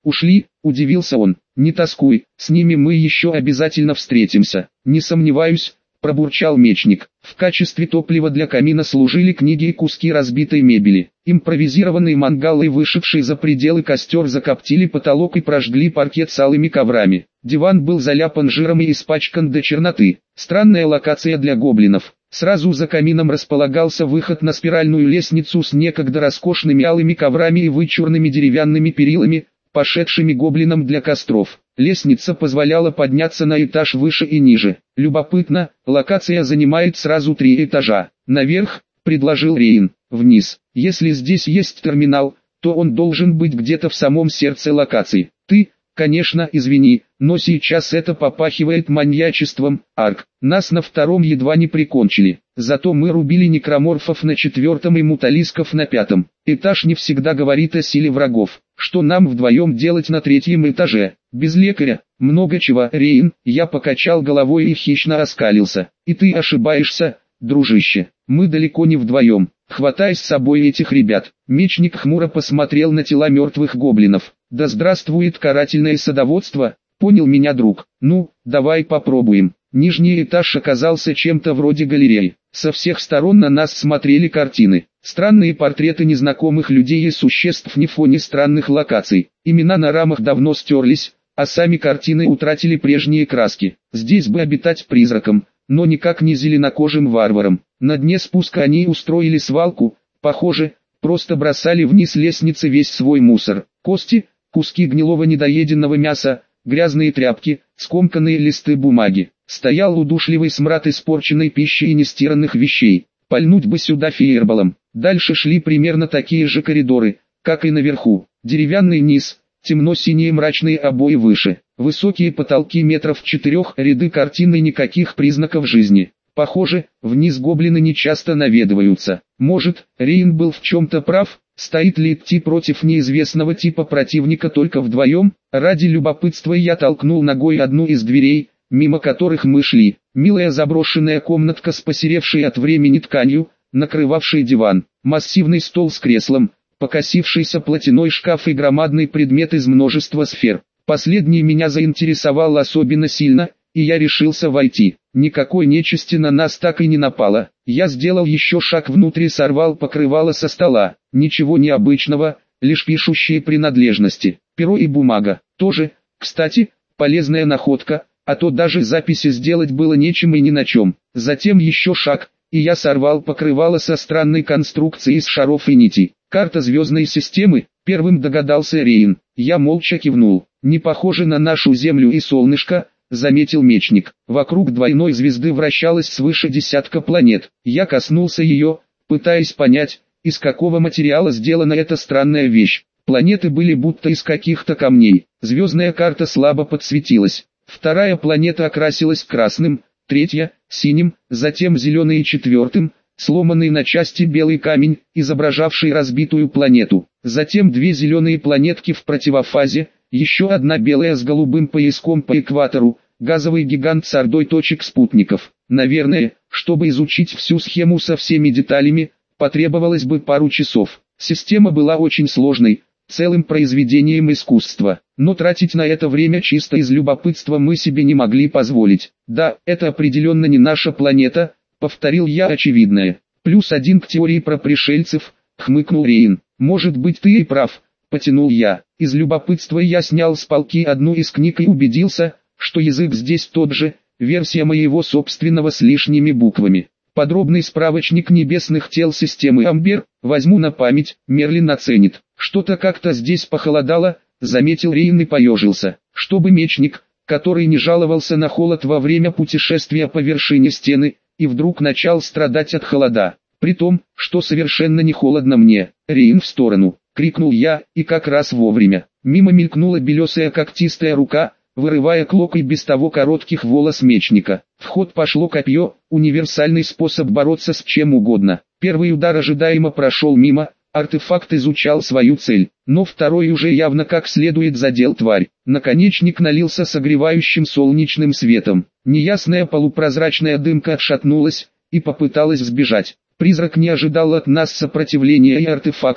«Ушли?» – удивился он. «Не тоскуй, с ними мы еще обязательно встретимся». «Не сомневаюсь», – пробурчал мечник. В качестве топлива для камина служили книги и куски разбитой мебели. Импровизированный мангал и вышедший за пределы костер закоптили потолок и прожгли паркет с алыми коврами. Диван был заляпан жиром и испачкан до черноты. Странная локация для гоблинов. Сразу за камином располагался выход на спиральную лестницу с некогда роскошными алыми коврами и вычурными деревянными перилами, пошедшими гоблинам для костров. Лестница позволяла подняться на этаж выше и ниже. Любопытно, локация занимает сразу 3 этажа. «Наверх», — предложил Рейн. «Вниз. Если здесь есть терминал, то он должен быть где-то в самом сердце локации. Ты, конечно, извини, но сейчас это попахивает маньячеством, Арк. Нас на 2-м едва не прикончили. Зато мы рубили некроморфов на 4-м и муталисков на 5-м. Этаж не всегда говорит о силе врагов. Что нам вдвоем делать на 3-м этаже? Без лекаря? Много чего, Рейн». Я покачал головой и хищно оскалился. «И ты ошибаешься, дружище. Мы далеко не вдвоем. Хватай с собой этих ребят». Мечник хмуро посмотрел на тела мертвых гоблинов. «Да здравствует карательное садоводство», — понял меня друг. «Ну, давай попробуем». Нижний этаж оказался чем-то вроде галереи. Со всех сторон на нас смотрели картины. Странные портреты незнакомых людей и существ на фоне странных локаций. Имена на рамах давно стерлись, а сами картины утратили прежние краски. Здесь бы обитать призраком, но никак не зеленокожим варваром. На дне спуска они устроили свалку, похоже, просто бросали вниз лестницы весь свой мусор. Кости, куски гнилого недоеденного мяса, грязные тряпки, скомканные листы бумаги. Стоял удушливый смрад испорченной пищи и нестиранных вещей. Пальнуть бы сюда фейерболом. Дальше шли примерно такие же коридоры, как и наверху. Деревянный низ, темно-синие мрачные обои выше, высокие потолки метров 4, ряды картин и никаких признаков жизни. Похоже, вниз гоблины не часто наведываются. Может, Рейн был в чем-то прав? Стоит ли идти против неизвестного типа противника только вдвоем? Ради любопытства я толкнул ногой одну из дверей, мимо которых мы шли. Милая заброшенная комнатка с посеревшей от времени тканью, накрывавшей диван, массивный стол с креслом, покосившийся платяной шкаф и громадный предмет из множества сфер. Последний меня заинтересовал особенно сильно, и я решился войти. Никакой нечисти на нас так и не напало. Я сделал еще шаг внутрь и сорвал покрывало со стола. Ничего необычного, лишь пишущие принадлежности. Перо и бумага. Тоже, кстати, полезная находка, а то даже записи сделать было нечем и ни на чем. Затем еще шаг, и я сорвал покрывало со странной конструкцией из шаров и нитей. «Карта звездной системы», — первым догадался Рейн. Я молча кивнул. «Не похоже на нашу Землю и солнышко», — заметил мечник. Вокруг двойной звезды вращалось свыше десятка планет. Я коснулся ее, пытаясь понять, из какого материала сделана эта странная вещь. Планеты были будто из каких-то камней. Звездная карта слабо подсветилась. Вторая планета окрасилась красным, третья — синим, затем зеленой и четвертым, сломанный на части белый камень, изображавший разбитую планету. Затем 2 зеленые планетки в противофазе, еще одна белая с голубым пояском по экватору, газовый гигант с ордой точек спутников. Наверное, чтобы изучить всю схему со всеми деталями, потребовалось бы пару часов. Система была очень сложной, целым произведением искусства, но тратить на это время чисто из любопытства мы себе не могли позволить. «Да, это определенно не наша планета», — повторил я очевидное. «+1 к теории про пришельцев», — хмыкнул Рейн. «Может быть, ты и прав», — потянул я. Из любопытства я снял с полки одну из книг и убедился, что язык здесь тот же, версия моего собственного с лишними буквами. Подробный справочник небесных тел системы Амбер, возьму на память, Мерлин оценит. «Что-то как-то здесь похолодало», — заметил Рейн и поежился. Чтобы мечник, который не жаловался на холод во время путешествия по вершине стены, и вдруг начал страдать от холода. При том, что совершенно не холодно мне. «Рейн, в сторону!» — крикнул я, и как раз вовремя. Мимо мелькнула белесая когтистая рука, вырывая клок и без того коротких волос мечника. В ход пошло копье, универсальный способ бороться с чем угодно. Первый удар ожидаемо прошел мимо, артефакт изучал свою цель, но второй уже явно как следует задел тварь. Наконечник налился согревающим солнечным светом. Неясная полупрозрачная дымка отшатнулась и попыталась сбежать. Призрак не ожидал от нас сопротивления и артефакта,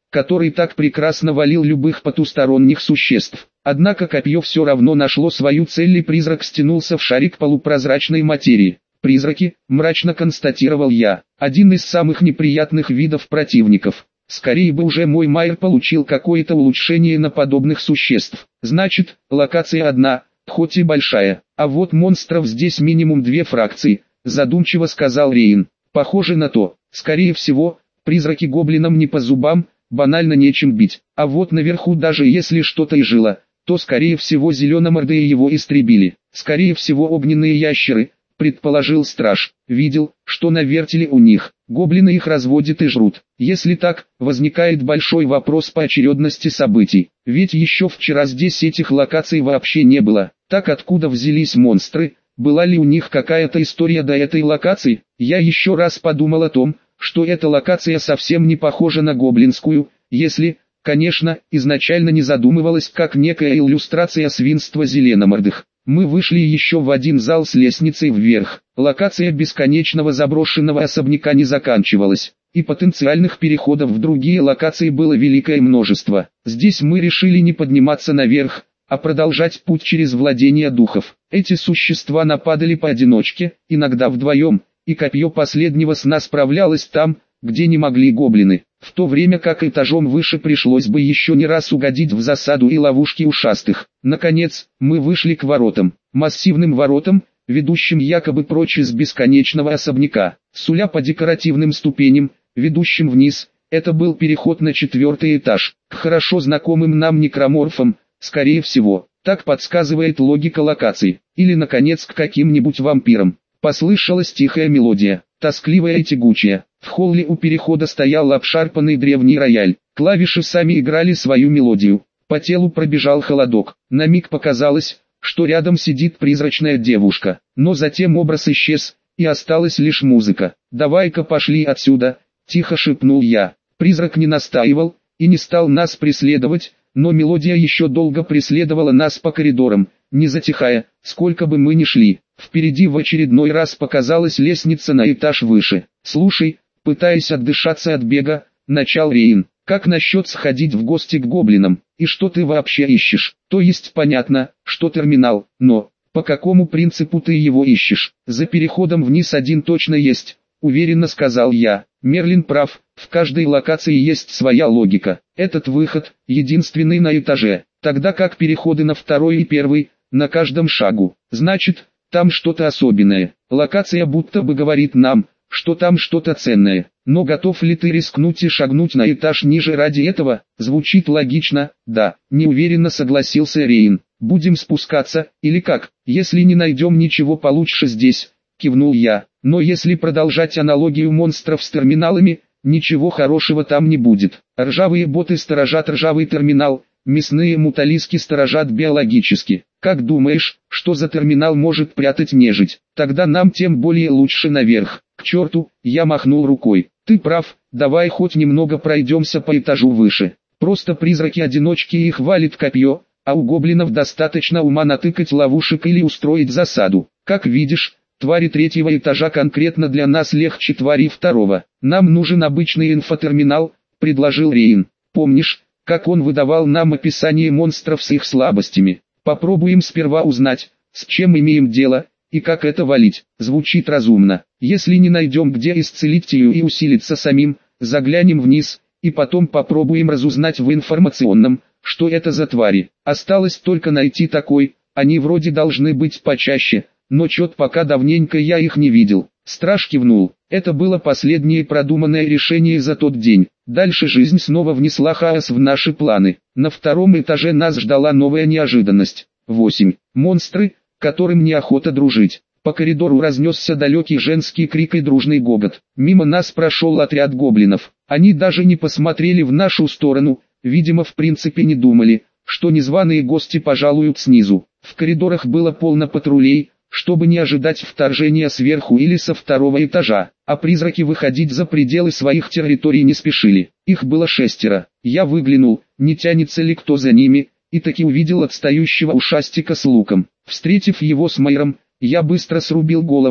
который так прекрасно валил любых потусторонних существ. Однако копье все равно нашло свою цель, и призрак стянулся в шарик полупрозрачной материи. «Призраки», — мрачно констатировал я, — один из самых неприятных видов противников. Скорее бы уже мой Майер получил какое-то улучшение на подобных существ. Значит, локация одна, хоть и большая. А вот монстров здесь минимум 2 фракции, задумчиво сказал Рейн. Похоже на то. Скорее всего, призраки гоблинам не по зубам, банально нечем бить. А вот наверху даже если что-то и жило, то скорее всего зеленомордые его истребили. Скорее всего огненные ящеры, предположил страж. Видел, что на вертеле у них. Гоблины их разводят и жрут. Если так, возникает большой вопрос по очередности событий. Ведь еще вчера здесь этих локаций вообще не было. Так откуда взялись монстры? Была ли у них какая-то история до этой локации? Я еще раз подумал о том, что эта локация совсем не похожа на гоблинскую, если, конечно, изначально не задумывалась как некая иллюстрация свинства зеленомордых. Мы вышли еще в один зал с лестницей вверх. Локация бесконечного заброшенного особняка не заканчивалась, и потенциальных переходов в другие локации было великое множество. Здесь мы решили не подниматься наверх, а продолжать путь через владения духов. Эти существа нападали поодиночке, иногда вдвоем, и копье последнего сна справлялось там, где не могли гоблины, в то время как этажом выше пришлось бы еще не раз угодить в засаду и ловушки ушастых. Наконец, мы вышли к воротам, массивным воротам, ведущим якобы прочь из бесконечного особняка. Суля по декоративным ступеням, ведущим вниз, это был переход на 4-й этаж, к хорошо знакомым нам некроморфам, скорее всего, так подсказывает логика локаций, или наконец к каким-нибудь вампирам. Послышалась тихая мелодия, тоскливая и тягучая. В холле у перехода стоял обшарпанный древний рояль, клавиши сами играли свою мелодию. По телу пробежал холодок, на миг показалось, что рядом сидит призрачная девушка, но затем образ исчез, и осталась лишь музыка. «Давай-ка пошли отсюда», — тихо шепнул я. Призрак не настаивал, и не стал нас преследовать, но мелодия еще долго преследовала нас по коридорам, не затихая, сколько бы мы ни шли. Впереди в очередной раз показалась лестница на этаж выше. «Слушай», пытаясь отдышаться от бега, начал Рейн, «как насчет сходить в гости к гоблинам, и что ты вообще ищешь? То есть понятно, что терминал, но по какому принципу ты его ищешь? За переходом вниз один точно есть», уверенно сказал я. Мерлин прав, в каждой локации есть своя логика. Этот выход, единственный на этаже, тогда как переходы на 2-й и 1-й, на каждом шагу. Значит, там что-то особенное. Локация будто бы говорит нам, что там что-то ценное. Но готов ли ты рискнуть и шагнуть на этаж ниже ради этого? Звучит логично, да, неуверенно согласился Рейн. Будем спускаться, или как? Если не найдем ничего получше здесь, кивнул я. Но если продолжать аналогию монстров с терминалами, ничего хорошего там не будет. Ржавые боты сторожат ржавый терминал, мясные муталиски сторожат биологически. Как думаешь, что за терминал может прятать нежить? Тогда нам тем более лучше наверх. К черту, я махнул рукой. Ты прав, давай хоть немного пройдемся по этажу выше. Просто призраки-одиночки их валит копье, а у гоблинов достаточно ума натыкать ловушек или устроить засаду. Как видишь, твари 3-го этажа конкретно для нас легче тварей 2-го. Нам нужен обычный инфотерминал, предложил Рейн. Помнишь, как он выдавал нам описание монстров с их слабостями? Попробуем сперва узнать, с чем имеем дело, и как это валить. Звучит разумно. Если не найдем где исцелить ее и усилиться самим, заглянем вниз, и потом попробуем разузнать в информационном, что это за твари. Осталось только найти такой, они вроде должны быть почаще, но чё-то пока давненько я их не видел. Страж кивнул. Это было последнее продуманное решение за тот день. Дальше жизнь снова внесла хаос в наши планы. На 2-м этаже нас ждала новая неожиданность. 8. Монстры, которым неохота дружить. По коридору разнесся далекий женский крик и дружный гогот. Мимо нас прошел отряд гоблинов. Они даже не посмотрели в нашу сторону, видимо в принципе не думали, что незваные гости пожалуют снизу. В коридорах было полно патрулей, чтобы не ожидать вторжения сверху или со 2-го этажа, а призраки выходить за пределы своих территорий не спешили. Их было 6. Я выглянул, не тянется ли кто за ними, и таки увидел отстающего ушастика с луком. Встретив его с Майером, я быстро срубил голову,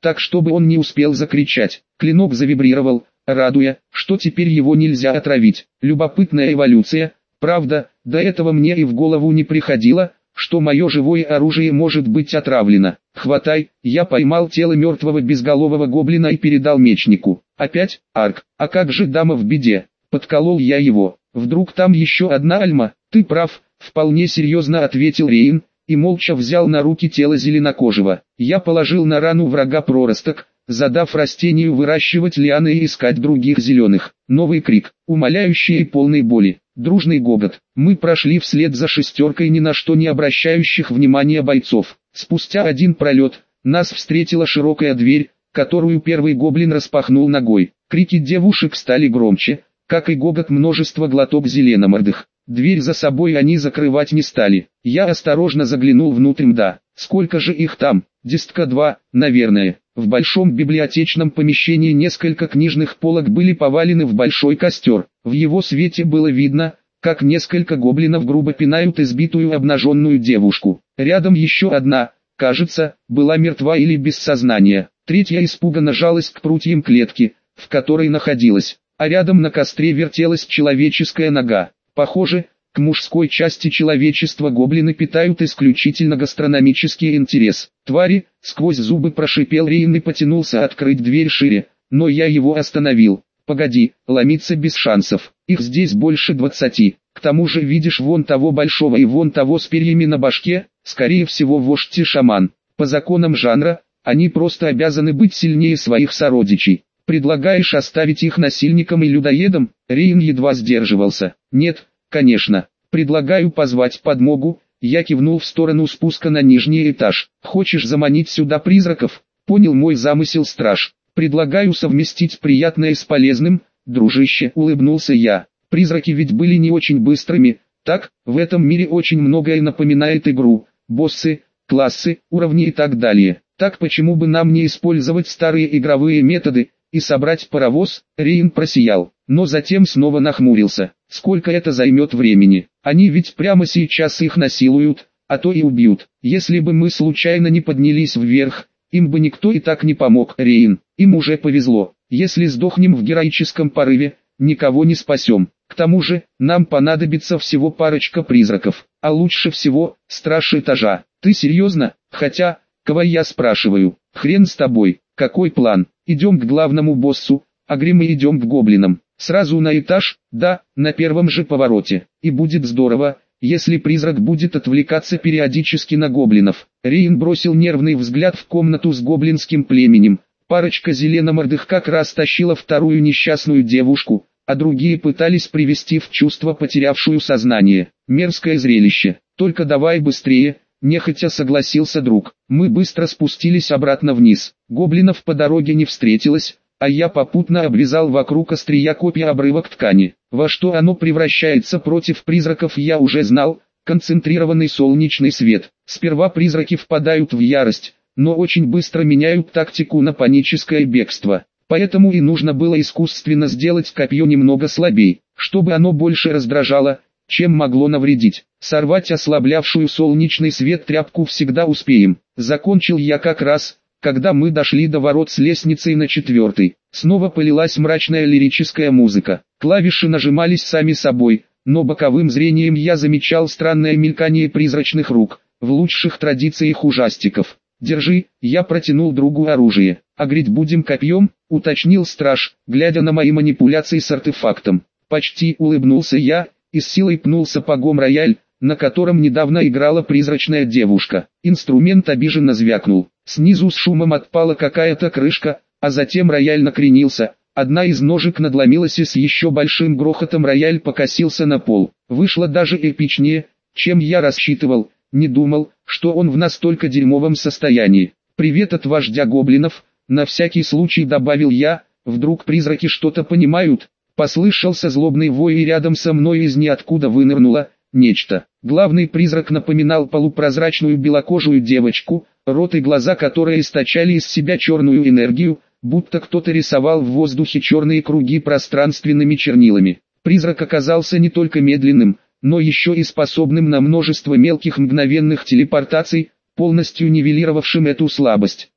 так чтобы он не успел закричать. Клинок завибрировал, радуя, что теперь его нельзя отравить. Любопытная эволюция, правда, до этого мне и в голову не приходило, что мое живое оружие может быть отравлено. «Хватай!» Я поймал тело мертвого безголового гоблина и передал мечнику. Опять, Арк, а как же дама в беде? Подколол я его. Вдруг там еще одна Альма? Ты прав, вполне серьезно ответил Рейн, и молча взял на руки тело зеленокожего. Я положил на рану врага проросток, задав растению выращивать лианы и искать других зеленых. Новый крик, умоляющий и полный боли. Дружный гогот. Мы прошли вслед за шестеркой ни на что не обращающих внимания бойцов. Спустя один пролет, нас встретила широкая дверь, которую первый гоблин распахнул ногой. Крики девушек стали громче, как и гогот множества глоток зеленомордых. Дверь за собой они закрывать не стали. Я осторожно заглянул внутрь. Да, сколько же их там? Десятка два, наверное. В большом библиотечном помещении несколько книжных полок были повалены в большой костер. В его свете было видно, как несколько гоблинов грубо пинают избитую обнаженную девушку. Рядом еще одна, кажется, была мертва или без сознания. Третья испуганно жалась к прутьям клетки, в которой находилась, а рядом на костре вертелась человеческая нога. Похоже, к мужской части человечества гоблины питают исключительно гастрономический интерес. «Твари!» — сквозь зубы прошипел Рейн и потянулся открыть дверь шире, но я его остановил. «Погоди, ломиться без шансов, их здесь больше 20, к тому же видишь вон того большого и вон того с перьями на башке, скорее всего вождь и шаман. По законам жанра, они просто обязаны быть сильнее своих сородичей. Предлагаешь оставить их насильником и людоедом?» Рейн едва сдерживался. «Нет, конечно. Предлагаю позвать подмогу». Я кивнул в сторону спуска на нижний этаж. «Хочешь заманить сюда призраков?» Понял мой замысел страж. «Предлагаю совместить приятное с полезным, дружище», улыбнулся я. Призраки ведь были не очень быстрыми, так, в этом мире очень многое напоминает игру, боссы, классы, уровни и так далее. Так почему бы нам не использовать старые игровые методы и собрать паровоз? Рейн просиял, но затем снова нахмурился. Сколько это займет времени? Они ведь прямо сейчас их насилуют, а то и убьют. Если бы мы случайно не поднялись вверх, им бы никто и так не помог. Рейн, им уже повезло. Если сдохнем в героическом порыве, никого не спасем. К тому же, нам понадобится всего парочка призраков, а лучше всего, страж этажа. Ты серьезно? Хотя, кого я спрашиваю? Хрен с тобой. Какой план? Идем к главному боссу, а мы идем к гоблинам. Сразу на этаж? Да, на первом же повороте. И будет здорово, если призрак будет отвлекаться периодически на гоблинов. Рейн бросил нервный взгляд в комнату с гоблинским племенем. Парочка зеленомордых как раз тащила вторую несчастную девушку, а другие пытались привести в чувство потерявшую сознание. Мерзкое зрелище. Только давай быстрее, нехотя согласился друг. Мы быстро спустились обратно вниз. Гоблинов по дороге не встретилось, а я попутно обвязал вокруг острия копья обрывок ткани. Во что оно превращается против призраков я уже знал. Концентрированный солнечный свет. Сперва призраки впадают в ярость, но очень быстро меняют тактику на паническое бегство. Поэтому и нужно было искусственно сделать копье немного слабее, чтобы оно больше раздражало, чем могло навредить. Сорвать ослаблявшую солнечный свет тряпку всегда успеем. Закончил я как раз, когда мы дошли до ворот с лестницей на 4-й. Снова полилась мрачная лирическая музыка. Клавиши нажимались сами собой, но боковым зрением я замечал странное мелькание призрачных рук, в лучших традициях ужастиков. «Держи», я протянул другу оружие. «А греть будем копьем?» — уточнил страж, глядя на мои манипуляции с артефактом. «Почти», — улыбнулся я, и с силой пнул сапогом рояль, на котором недавно играла призрачная девушка. Инструмент обиженно звякнул. Снизу с шумом отпала какая-то крышка, а затем рояль накренился. Одна из ножек надломилась и с еще большим грохотом рояль покосился на пол. Вышло даже эпичнее, чем я рассчитывал. Не думал, что он в настолько дерьмовом состоянии. «Привет от вождя гоблинов», на всякий случай добавил я, вдруг призраки что-то понимают. Послышался злобный вой и рядом со мной из ниоткуда вынырнуло нечто. Главный призрак напоминал полупрозрачную белокожую девочку, рот и глаза которой источали из себя черную энергию, будто кто-то рисовал в воздухе черные круги пространственными чернилами. Призрак оказался не только медленным, но еще и способным на множество мелких мгновенных телепортаций, полностью нивелировавшим эту слабость.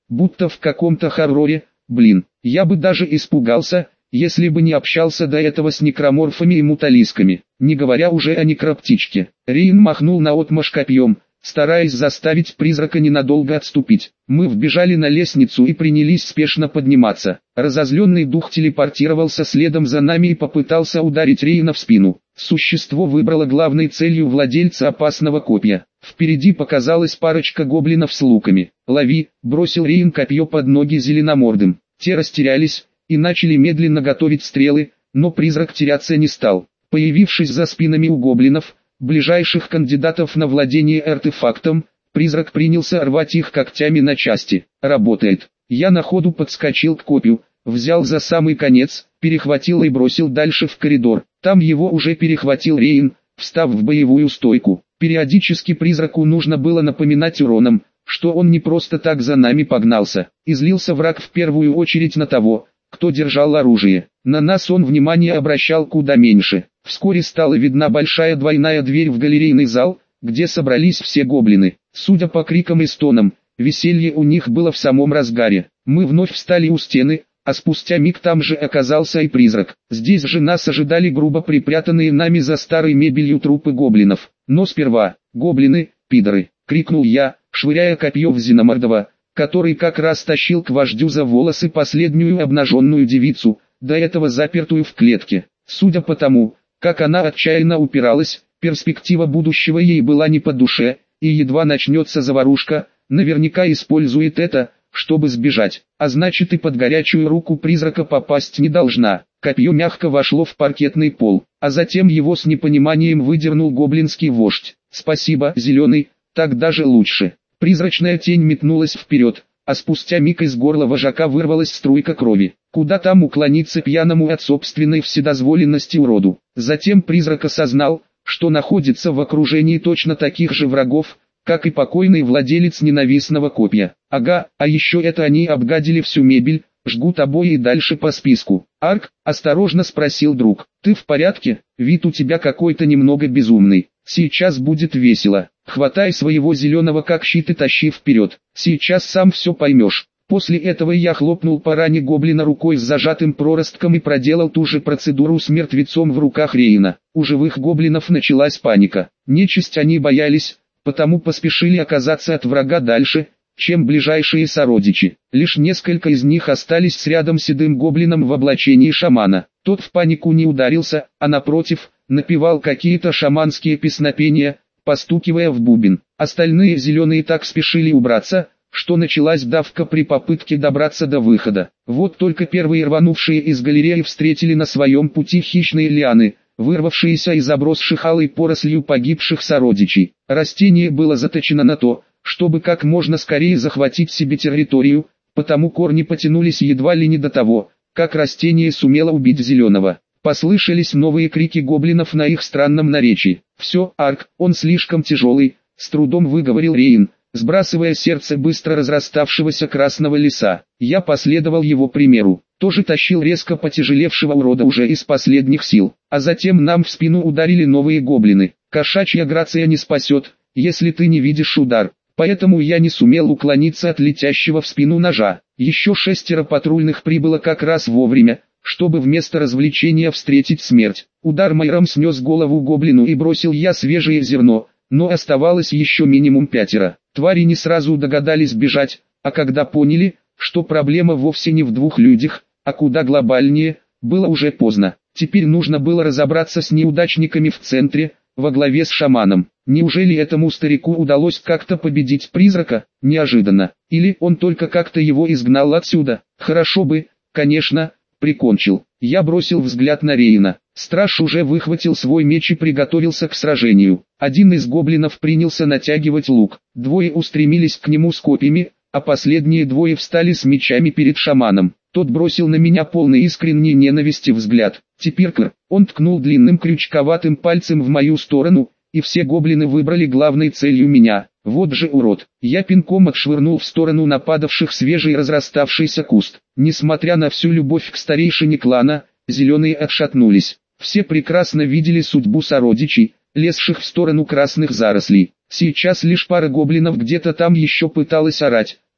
будто в каком-то хорроре. Блин, я бы даже испугался, если бы не общался до этого с некроморфами и муталисками, не говоря уже о некроптичке. Рейн махнул наотмашь копьем, стараясь заставить призрака ненадолго отступить. Мы вбежали на лестницу и принялись спешно подниматься. Разозленный дух телепортировался следом за нами и попытался ударить Рейна в спину. Существо выбрало главной целью владельца опасного копья. Впереди показалась парочка гоблинов с луками. «Лови!» — бросил Рейн копье под ноги зеленомордым. Те растерялись и начали медленно готовить стрелы, но призрак теряться не стал. Появившись за спинами у гоблинов, ближайших кандидатов на владение артефактом, призрак принялся рвать их когтями на части. Работает. Я на ходу подскочил к копью, взял за самый конец, перехватил и бросил дальше в коридор. Там его уже перехватил Рейн, встав в боевую стойку. Периодически призраку нужно было напоминать уроном, что он не просто так за нами погнался. Излился враг в первую очередь на того, кто держал оружие. На нас он внимание обращал куда меньше. Вскоре стала видна большая двойная дверь в галерейный зал, где собрались все гоблины. Судя по крикам и стонам, веселье у них было в самом разгаре. Мы вновь встали у стены, а спустя миг там же оказался и призрак. Здесь же нас ожидали грубо припрятанные нами за старой мебелью трупы гоблинов. Но сперва, гоблины, пидоры, крикнул я, швыряя копье в Зеномордова, который как раз тащил к вождю за волосы последнюю обнаженную девицу, до этого запертую в клетке. Судя по тому, как она отчаянно упиралась, перспектива будущего ей была не по душе, и едва начнется заварушка, наверняка использует это, чтобы сбежать, а значит и под горячую руку призрака попасть не должна. Копье мягко вошло в паркетный пол, а затем его с непониманием выдернул гоблинский вождь. «Спасибо, зеленый, так даже лучше». Призрачная тень метнулась вперед, а спустя миг из горла вожака вырвалась струйка крови. Куда там уклониться пьяному от собственной вседозволенности уроду? Затем призрак осознал, что находится в окружении точно таких же врагов, как и покойный владелец ненавистного копья. Ага, а еще это они обгадили всю мебель, жгут обои и дальше по списку. «Арк?» – осторожно спросил друг. «Ты в порядке? Вид у тебя какой-то немного безумный. Сейчас будет весело. Хватай своего зеленого как щит и тащи вперед. Сейчас сам все поймешь». После этого я хлопнул по ране гоблина рукой с зажатым проростком и проделал ту же процедуру с мертвецом в руках Рейна. У живых гоблинов началась паника. Нечисть они боялись, потому поспешили оказаться от врага дальше, чем ближайшие сородичи. Лишь несколько из них остались с рядом седым гоблином в облачении шамана. Тот в панику не ударился, а напротив, напевал какие-то шаманские песнопения, постукивая в бубен. Остальные зеленые так спешили убраться, что началась давка при попытке добраться до выхода. Вот только первые рванувшие из галереи встретили на своем пути хищные лианы, вырвавшиеся из обросших алой порослью погибших сородичей. Растение было заточено на то, чтобы как можно скорее захватить себе территорию, потому корни потянулись едва ли не до того, как растение сумело убить зеленого. Послышались новые крики гоблинов на их странном наречии. «Все, Арк, он слишком тяжелый», — с трудом выговорил Рейн, сбрасывая сердце быстро разраставшегося красного леса. Я последовал его примеру, тоже тащил резко потяжелевшего урода уже из последних сил. А затем нам в спину ударили новые гоблины. Кошачья грация не спасет, если ты не видишь удар. Поэтому я не сумел уклониться от летящего в спину ножа. Еще 6 патрульных прибыло как раз вовремя, чтобы вместо развлечения встретить смерть. Удар майром снес голову гоблину и бросил я свежее зерно, но оставалось еще минимум 5. Твари не сразу догадались бежать, а когда поняли, что проблема вовсе не в 2 людях, а куда глобальнее, было уже поздно. Теперь нужно было разобраться с неудачниками в центре, во главе с шаманом. Неужели этому старику удалось как-то победить призрака? Неожиданно. Или он только как-то его изгнал отсюда? Хорошо бы, конечно, прикончил. Я бросил взгляд на Рейна. Страж уже выхватил свой меч и приготовился к сражению. Один из гоблинов принялся натягивать лук. 2 устремились к нему с копьями, а последние 2 встали с мечами перед шаманом. Тот бросил на меня полный искренней ненависти взгляд. Теперь он ткнул длинным крючковатым пальцем в мою сторону, и все гоблины выбрали главной целью меня. Вот же урод. Я пинком отшвырнул в сторону нападавших свежий разраставшийся куст. Несмотря на всю любовь к старейшине клана, зеленые отшатнулись. Все прекрасно видели судьбу сородичей, лезших в сторону красных зарослей. Сейчас лишь пара гоблинов где-то там еще пыталась орать,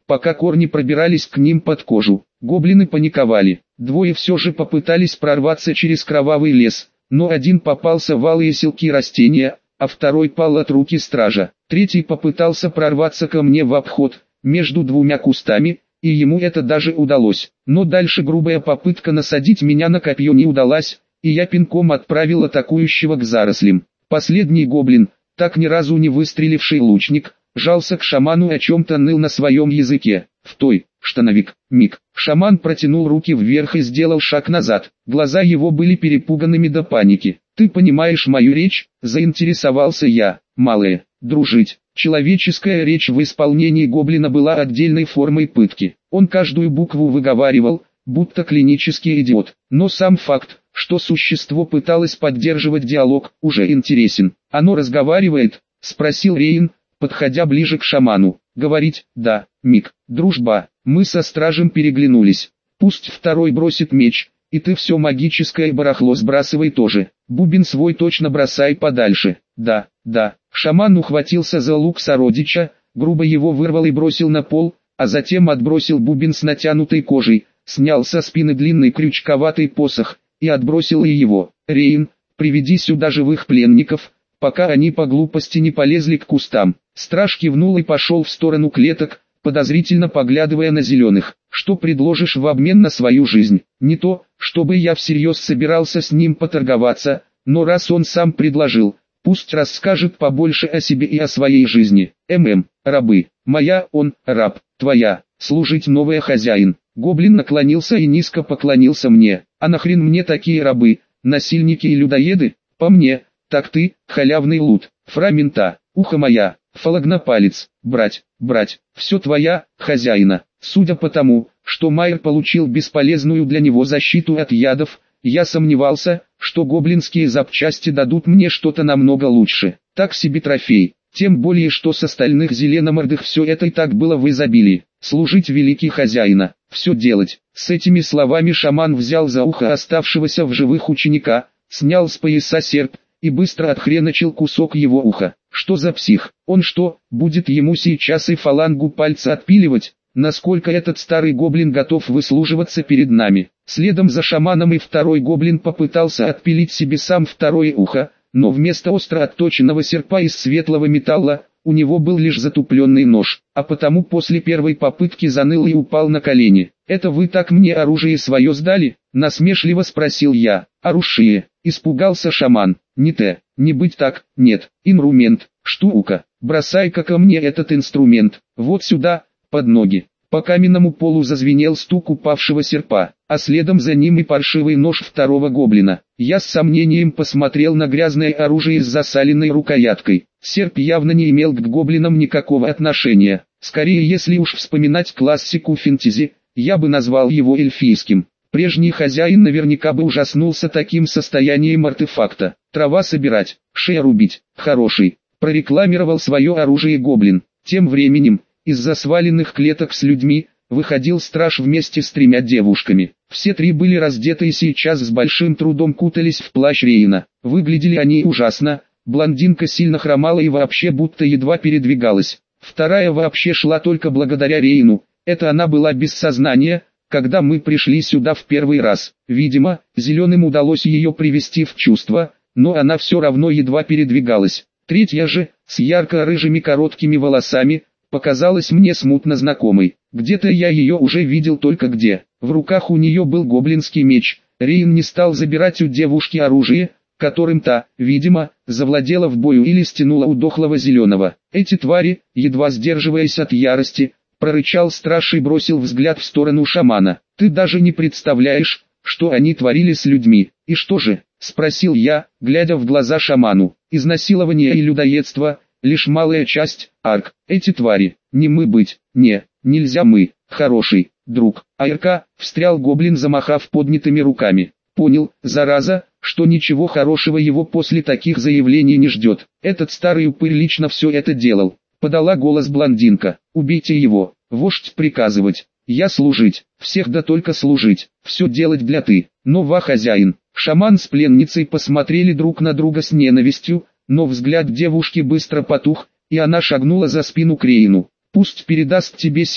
пока корни пробирались к ним под кожу. Гоблины паниковали. Двое все же попытались прорваться через кровавый лес, но один попался в алые селки растения, а второй пал от руки стража. Третий попытался прорваться ко мне в обход, между двумя кустами, и ему это даже удалось. Но дальше грубая попытка насадить меня на копье не удалась, и я пинком отправил атакующего к зарослям. Последний гоблин, так ни разу не выстреливший лучник, жался к шаману и о чем-то ныл на своем языке. В той, штановик, миг. Шаман протянул руки вверх и сделал шаг назад. Глаза его были перепуганными до паники. «Ты понимаешь мою речь?» – заинтересовался я. «Малое, дружить». Человеческая речь в исполнении гоблина была отдельной формой пытки. Он каждую букву выговаривал, будто клинический идиот. Но сам факт, что существо пыталось поддерживать диалог, уже интересен. «Оно разговаривает?» – спросил Рейн, подходя ближе к шаману. «Говорить, да, миг. Дружба». Мы со стражем переглянулись. «Пусть второй бросит меч, и ты все магическое барахло сбрасывай тоже. Бубен свой точно бросай подальше». «Да, да». Шаман ухватился за лук сородича, грубо его вырвал и бросил на пол, а затем отбросил бубен с натянутой кожей, снял со спины длинный крючковатый посох и отбросил и его. «Рейн, приведи сюда живых пленников», пока они по глупости не полезли к кустам. Страж кивнул и пошел в сторону клеток, подозрительно поглядывая на зеленых. «Что предложишь в обмен на свою жизнь?» Не то, чтобы я всерьез собирался с ним поторговаться, но раз он сам предложил, пусть расскажет побольше о себе и о своей жизни. Рабы. Моя, он, раб, твоя, служить новая хозяин. Гоблин наклонился и низко поклонился мне. А нахрен мне такие рабы, насильники и людоеды? По мне, так ты, халявный лут, фрамента, ухо моя, фалагнопалец, брать, все твоя, хозяина. Судя по тому, что Майер получил бесполезную для него защиту от ядов, я сомневался, что гоблинские запчасти дадут мне что-то намного лучше. Так себе трофей, тем более что с остальных зеленомордых все это и так было в изобилии. Служить великий хозяина, все делать. С этими словами шаман взял за ухо оставшегося в живых ученика, снял с пояса серп и быстро отхреначил кусок его уха. Что за псих? Он что, будет ему сейчас и фалангу пальца отпиливать? Насколько этот старый гоблин готов выслуживаться перед нами? Следом за шаманом и второй гоблин попытался отпилить себе сам второе ухо, но вместо остро отточенного серпа из светлого металла, у него был лишь затупленный нож, а потому после первой попытки заныл и упал на колени. «Это вы так мне оружие свое сдали?» – насмешливо спросил я. «Оружие», – испугался шаман. «Не быть так, нет, инструмент, штука, бросай-ка ко мне этот инструмент, вот сюда, под ноги». По каменному полу зазвенел стук упавшего серпа, а следом за ним и паршивый нож второго гоблина. Я с сомнением посмотрел на грязное оружие с засаленной рукояткой. Серп явно не имел к гоблинам никакого отношения. Скорее, если уж вспоминать классику фэнтези, я бы назвал его эльфийским. Прежний хозяин наверняка бы ужаснулся таким состоянием артефакта. «Трава собирать, шея рубить, хороший», прорекламировал свое оружие гоблин. Тем временем, из-за сваленных клеток с людьми, выходил страж вместе с 3 девушками. Все 3 были раздеты и сейчас с большим трудом кутались в плащ Рейна. Выглядели они ужасно, блондинка сильно хромала и вообще будто едва передвигалась. Вторая вообще шла только благодаря Рейну, это она была без сознания, когда мы пришли сюда в первый раз. Видимо, зеленым удалось ее привести в чувство, но она все равно едва передвигалась. Третья же, с ярко-рыжими короткими волосами, показалась мне смутно знакомой. Где-то я ее уже видел, только где. В руках у нее был гоблинский меч. Рейн не стал забирать у девушки оружие, которым та, видимо, завладела в бою или стянула у дохлого зеленого. Эти твари, едва сдерживаясь от ярости, прорычал страж и бросил взгляд в сторону шамана. «Ты даже не представляешь, что они творили с людьми». «И что же?» – спросил я, глядя в глаза шаману. «Изнасилование и людоедство – лишь малая часть, Арк. Эти твари, не мы быть, нельзя мы, хороший друг». «Арка», – встрял гоблин, замахав поднятыми руками. «Понял, зараза, что ничего хорошего его после таких заявлений не ждет. Этот старый упырь лично все это делал». Подала голос блондинка. «Убейте его, вождь приказывать, я служить, всех да только служить, все делать для ты, нова хозяин». Шаман с пленницей посмотрели друг на друга с ненавистью, но взгляд девушки быстро потух, и она шагнула за спину к Рейну. «Пусть передаст тебе силу,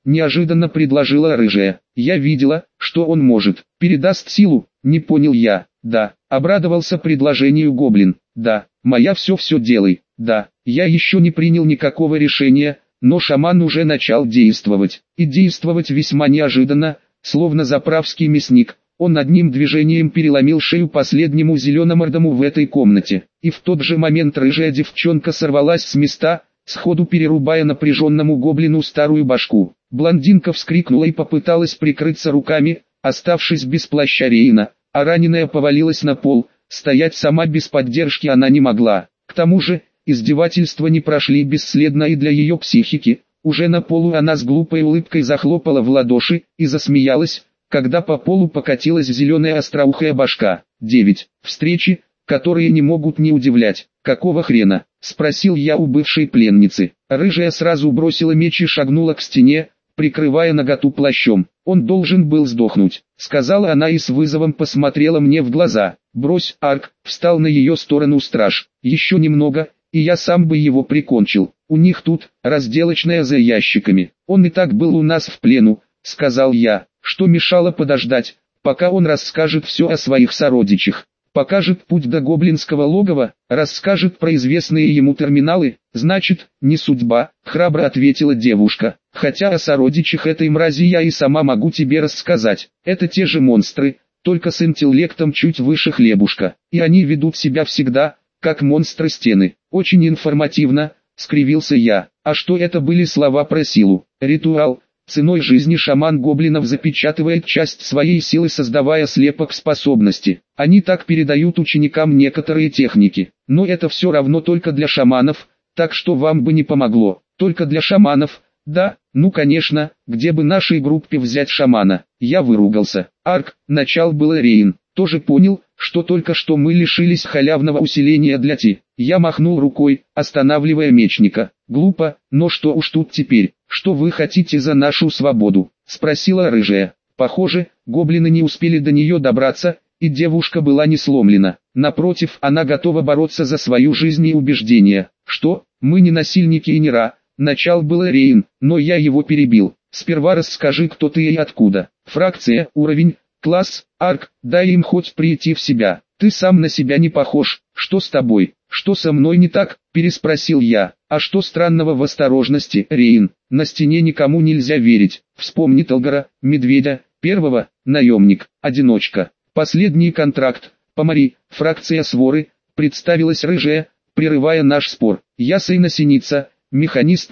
неожиданно предложила рыжая. Я видела, что он может. Передаст силу, не понял я. Да, обрадовался предложению гоблин. Да, моя все делай. Да, я еще не принял никакого решения, но шаман уже начал действовать. И действовать весьма неожиданно, словно заправский мясник. Он одним движением переломил шею последнему зеленомордому в этой комнате. И в тот же момент рыжая девчонка сорвалась с места, сходу перерубая напряженному гоблину старую башку. Блондинка вскрикнула и попыталась прикрыться руками, оставшись без плаща Рейна, а раненая повалилась на пол. Стоять сама без поддержки она не могла. К тому же, издевательства не прошли бесследно и для ее психики. Уже на полу она с глупой улыбкой захлопала в ладоши и засмеялась, когда по полу покатилась зеленая остроухая башка. 9. Встречи, которые не могут не удивлять. «Какого хрена?» – спросил я у бывшей пленницы. Рыжая сразу бросила меч и шагнула к стене, прикрывая наготу плащом. «Он должен был сдохнуть», — сказала она и с вызовом посмотрела мне в глаза. «Брось, Арк», — встал на ее сторону страж. «Еще немного, и я сам бы его прикончил. У них тут разделочная за ящиками. Он и так был у нас в плену», — сказал я. «Что мешало подождать, пока он расскажет все о своих сородичах? Покажет путь до гоблинского логова, расскажет про известные ему терминалы?» «Значит, не судьба», — храбро ответила девушка. «Хотя о сородичах этой мрази я и сама могу тебе рассказать. Это те же монстры, только с интеллектом чуть выше хлебушка. И они ведут себя всегда, как монстры стены. Очень информативно», — скривился я. «А что это были слова про силу? Ритуал. Ценой жизни шаман гоблинов запечатывает часть своей силы, создавая слепок способности. Они так передают ученикам некоторые техники. Но это все равно только для шаманов, так что вам бы не помогло. Только для шаманов». «Да, ну конечно, где бы нашей группе взять шамана?» Я выругался. Арк, начал было Рейн, тоже понял, что только что мы лишились халявного усиления для Ти. Я махнул рукой, останавливая мечника. «Глупо, но что уж тут теперь? Что вы хотите за нашу свободу?» — спросила рыжая. Похоже, гоблины не успели до нее добраться, и девушка была не сломлена. Напротив, она готова бороться за свою жизнь и убеждения. «Что, мы не насильники и не ра?» Начал было Рейн, но я его перебил. «Сперва расскажи, кто ты и откуда. Фракция, уровень, класс, Арк, дай им хоть прийти в себя. Ты сам на себя не похож. Что с тобой? Что со мной не так?» — переспросил я. «А что странного в осторожности, Рейн? На стене никому нельзя верить. Вспомни Талгора, Медведя, первого, наемник, одиночка. Последний контракт, Помари, фракция Своры», — представилась рыжая, прерывая наш спор. «Я Сейна Синица, механист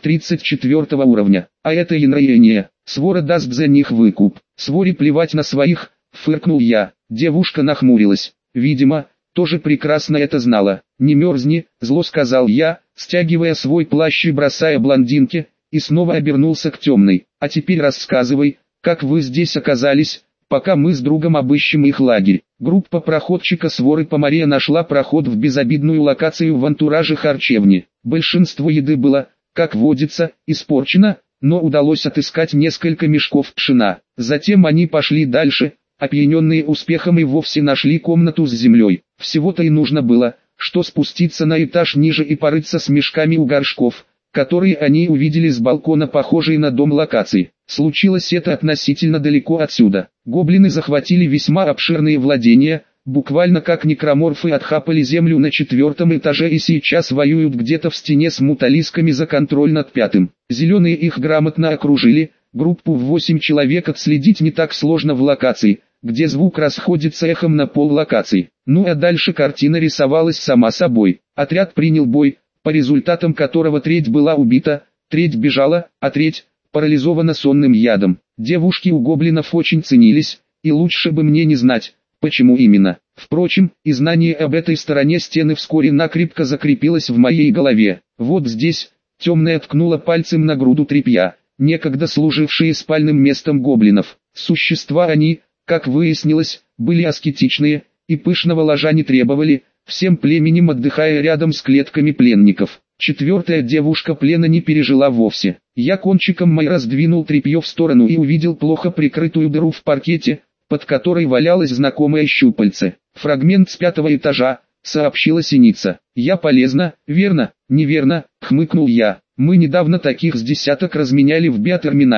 34 уровня, а это Янраение, Свора даст за них выкуп». «Своре плевать на своих», — фыркнул я. Девушка нахмурилась. Видимо, тоже прекрасно это знала. «Не мерзни», — зло сказал я, стягивая свой плащ и бросая блондинке, и снова обернулся к темной. «А теперь рассказывай, как вы здесь оказались, пока мы с другом обыщем их лагерь». Группа проходчика Своры Помария нашла проход в безобидную локацию в антураже харчевни. Большинство еды было, как водится, испорчено, но удалось отыскать несколько мешков пшена. Затем они пошли дальше, опьяненные успехом, и вовсе нашли комнату с землей. Всего-то и нужно было, что спуститься на этаж ниже и порыться с мешками у горшков, которые они увидели с балкона, похожей на дом локации. Случилось это относительно далеко отсюда. Гоблины захватили весьма обширные владения, буквально как некроморфы отхапали землю на 4-м этаже и сейчас воюют где-то в стене с муталисками за контроль над 5-м. Зеленые их грамотно окружили, группу в 8 человек отследить не так сложно в локации, где звук расходится эхом на пол локаций. Ну а дальше картина рисовалась сама собой. Отряд принял бой, по результатам которого треть была убита, треть бежала, а треть парализована сонным ядом. Девушки у гоблинов очень ценились, и лучше бы мне не знать, почему именно. Впрочем, и знание об этой стороне стены вскоре накрепко закрепилось в моей голове. Вот здесь, темная ткнула пальцем на груду тряпья, некогда служившие спальным местом гоблинов. Существа они, как выяснилось, были аскетичные, и пышного ложа не требовали, всем племенем отдыхая рядом с клетками пленников. Четвертая девушка плена не пережила вовсе. Я кончиком мой раздвинул тряпье в сторону и увидел плохо прикрытую дыру в паркете, под которой валялось знакомое щупальце. «Фрагмент с 5-го этажа», — сообщила Синица. «Я полезна, верно?» «Неверно», — хмыкнул я. «Мы недавно таких с десяток разменяли в биотерминале.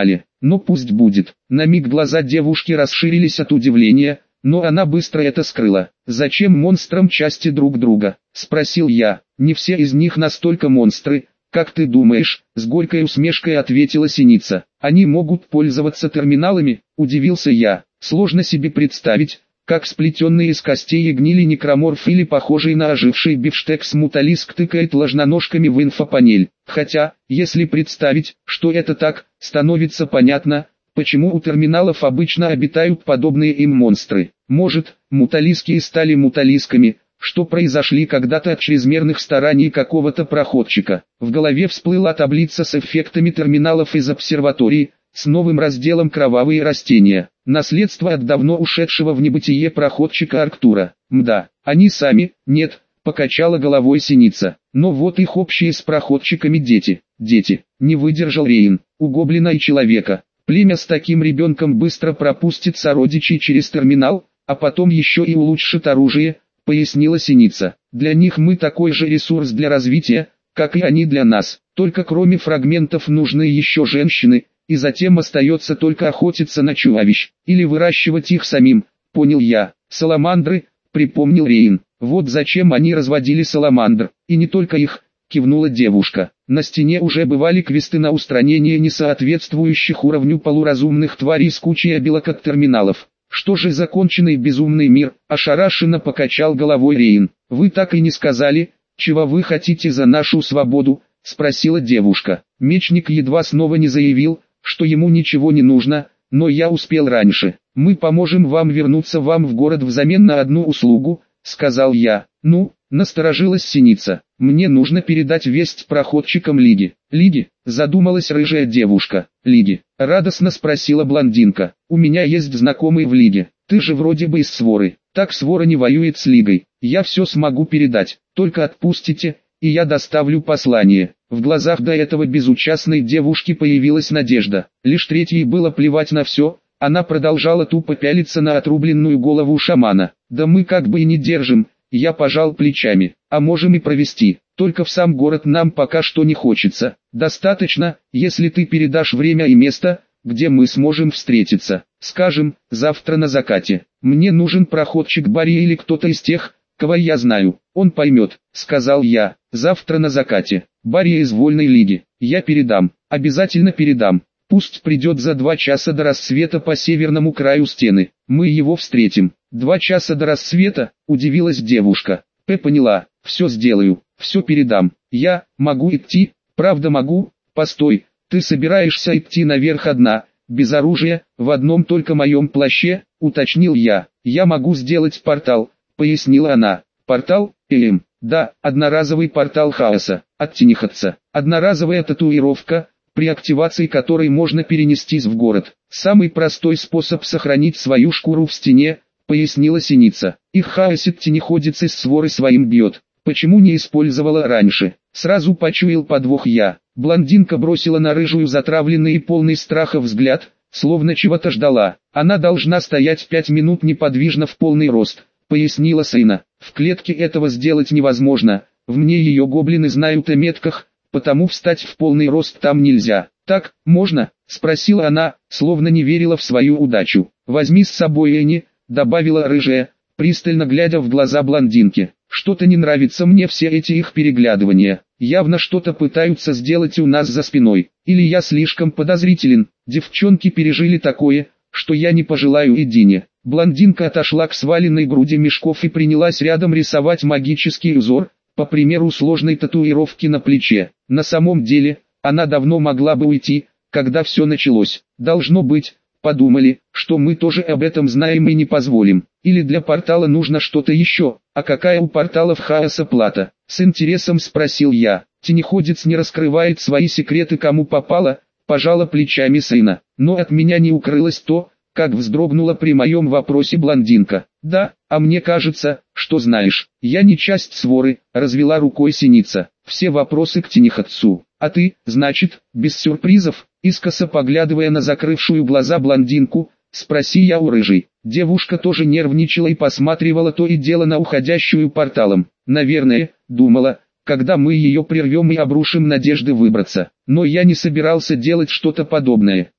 но пусть будет. На миг глаза девушки расширились от удивления, но она быстро это скрыла. «Зачем монстрам части друг друга?» – спросил я. «Не все из них настолько монстры, как ты думаешь», – с горькой усмешкой ответила Синица. «Они могут пользоваться терминалами?» – удивился я. «Сложно себе представить, как сплетенные из костей и гнили некроморф или похожий на оживший бифштекс муталиск тыкает ложноножками в инфопанель. Хотя, если представить, что это так, становится понятно, почему у терминалов обычно обитают подобные им монстры. Может, муталиски и стали муталисками, что произошли когда-то от чрезмерных стараний какого-то проходчика. В голове всплыла таблица с эффектами терминалов из обсерватории, с новым разделом «Кровавые растения». Наследство от давно ушедшего в небытие проходчика Арктура. Мда, они сами, нет, покачала головой Синица. Но вот их общие с проходчиками дети. Дети, не выдержал Рейн, у гоблина и человека. Племя с таким ребенком быстро пропустит сородичей через терминал, а потом еще и улучшит оружие, пояснила Синица. Для них мы такой же ресурс для развития, как и они для нас. Только кроме фрагментов нужны еще женщины, и затем остается только охотиться на чудовищ, или выращивать их самим, понял я. Саламандры, припомнил Рейн. Вот зачем они разводили саламандр, и не только их, кивнула девушка. На стене уже бывали квесты на устранение несоответствующих уровню полуразумных тварей с кучей обилок терминалов. Что же законченный безумный мир, ошарашенно покачал головой Рейн. Вы так и не сказали, чего вы хотите за нашу свободу, спросила девушка. Мечник едва снова не заявил, что ему ничего не нужно, но я успел раньше. Мы поможем вам вернуться в город взамен на одну услугу, сказал я. Ну, насторожилась Синица. Мне нужно передать весть проходчикам Лиги. Лиги, задумалась рыжая девушка. Лиги, радостно спросила блондинка. У меня есть знакомый в Лиге. Ты же вроде бы из Своры. Так Свора не воюет с Лигой. Я все смогу передать. Только отпустите, и я доставлю послание. В глазах до этого безучастной девушки появилась надежда. Лишь третьей было плевать на все, она продолжала тупо пялиться на отрубленную голову шамана. Да мы как бы и не держим, я пожал плечами. А можем и провести, только в сам город нам пока что не хочется. Достаточно, если ты передашь время и место, где мы сможем встретиться. Скажем, завтра на закате. Мне нужен проходчик Барри или кто-то из тех, кого я знаю. Он поймет, сказал я. Завтра на закате. Барри из Вольной Лиги. Я передам, обязательно передам. Пусть придет за 2 часа до рассвета по северному краю стены. Мы его встретим. 2 часа до рассвета, удивилась девушка. Поняла, все сделаю, все передам. Я могу идти, правда могу. Постой, ты собираешься идти наверх одна, без оружия, в одном только моем плаще, уточнил я. Я могу сделать портал, пояснила она. Портал? Да, одноразовый портал хаоса, от Тинихотца. Одноразовая татуировка, при активации которой можно перенестись в город. Самый простой способ сохранить свою шкуру в стене, пояснила Синица. Их хаосит Тинеходец из Своры своим бьет. Почему не использовала раньше? Сразу почуял подвох я. Блондинка бросила на рыжую затравленный и полный страха взгляд, словно чего-то ждала. Она должна стоять 5 минут неподвижно в полный рост, пояснила Сейна. В клетке этого сделать невозможно, в мне ее гоблины знают о метках, потому встать в полный рост там нельзя. Так, можно? Спросила она, словно не верила в свою удачу. Возьми с собой Энни, добавила рыжая, пристально глядя в глаза блондинки. Что-то не нравится мне все эти их переглядывания. Явно что-то пытаются сделать у нас за спиной. Или я слишком подозрителен. Девчонки пережили такое, что я не пожелаю и Дине. Блондинка отошла к сваленной груди мешков и принялась рядом рисовать магический узор, по примеру сложной татуировки на плече. На самом деле, она давно могла бы уйти, когда все началось. Должно быть, подумали, что мы тоже об этом знаем и не позволим. Или для портала нужно что-то еще, а какая у порталов хаоса плата? С интересом спросил я. Тинеходец не раскрывает свои секреты кому попало, пожала плечами Сейна. Но от меня не укрылось то, как вздрогнула при моем вопросе блондинка. Да, а мне кажется, что знаешь. Я не часть Своры, развела рукой Синица. Все вопросы к Тинеходцу. А ты, значит, без сюрпризов? Искоса поглядывая на закрывшую глаза блондинку, спроси я у рыжей. Девушка тоже нервничала и посматривала то и дело на уходящую порталом. Наверное, думала, когда мы ее прервем и обрушим надежды выбраться. Но я не собирался делать что-то подобное.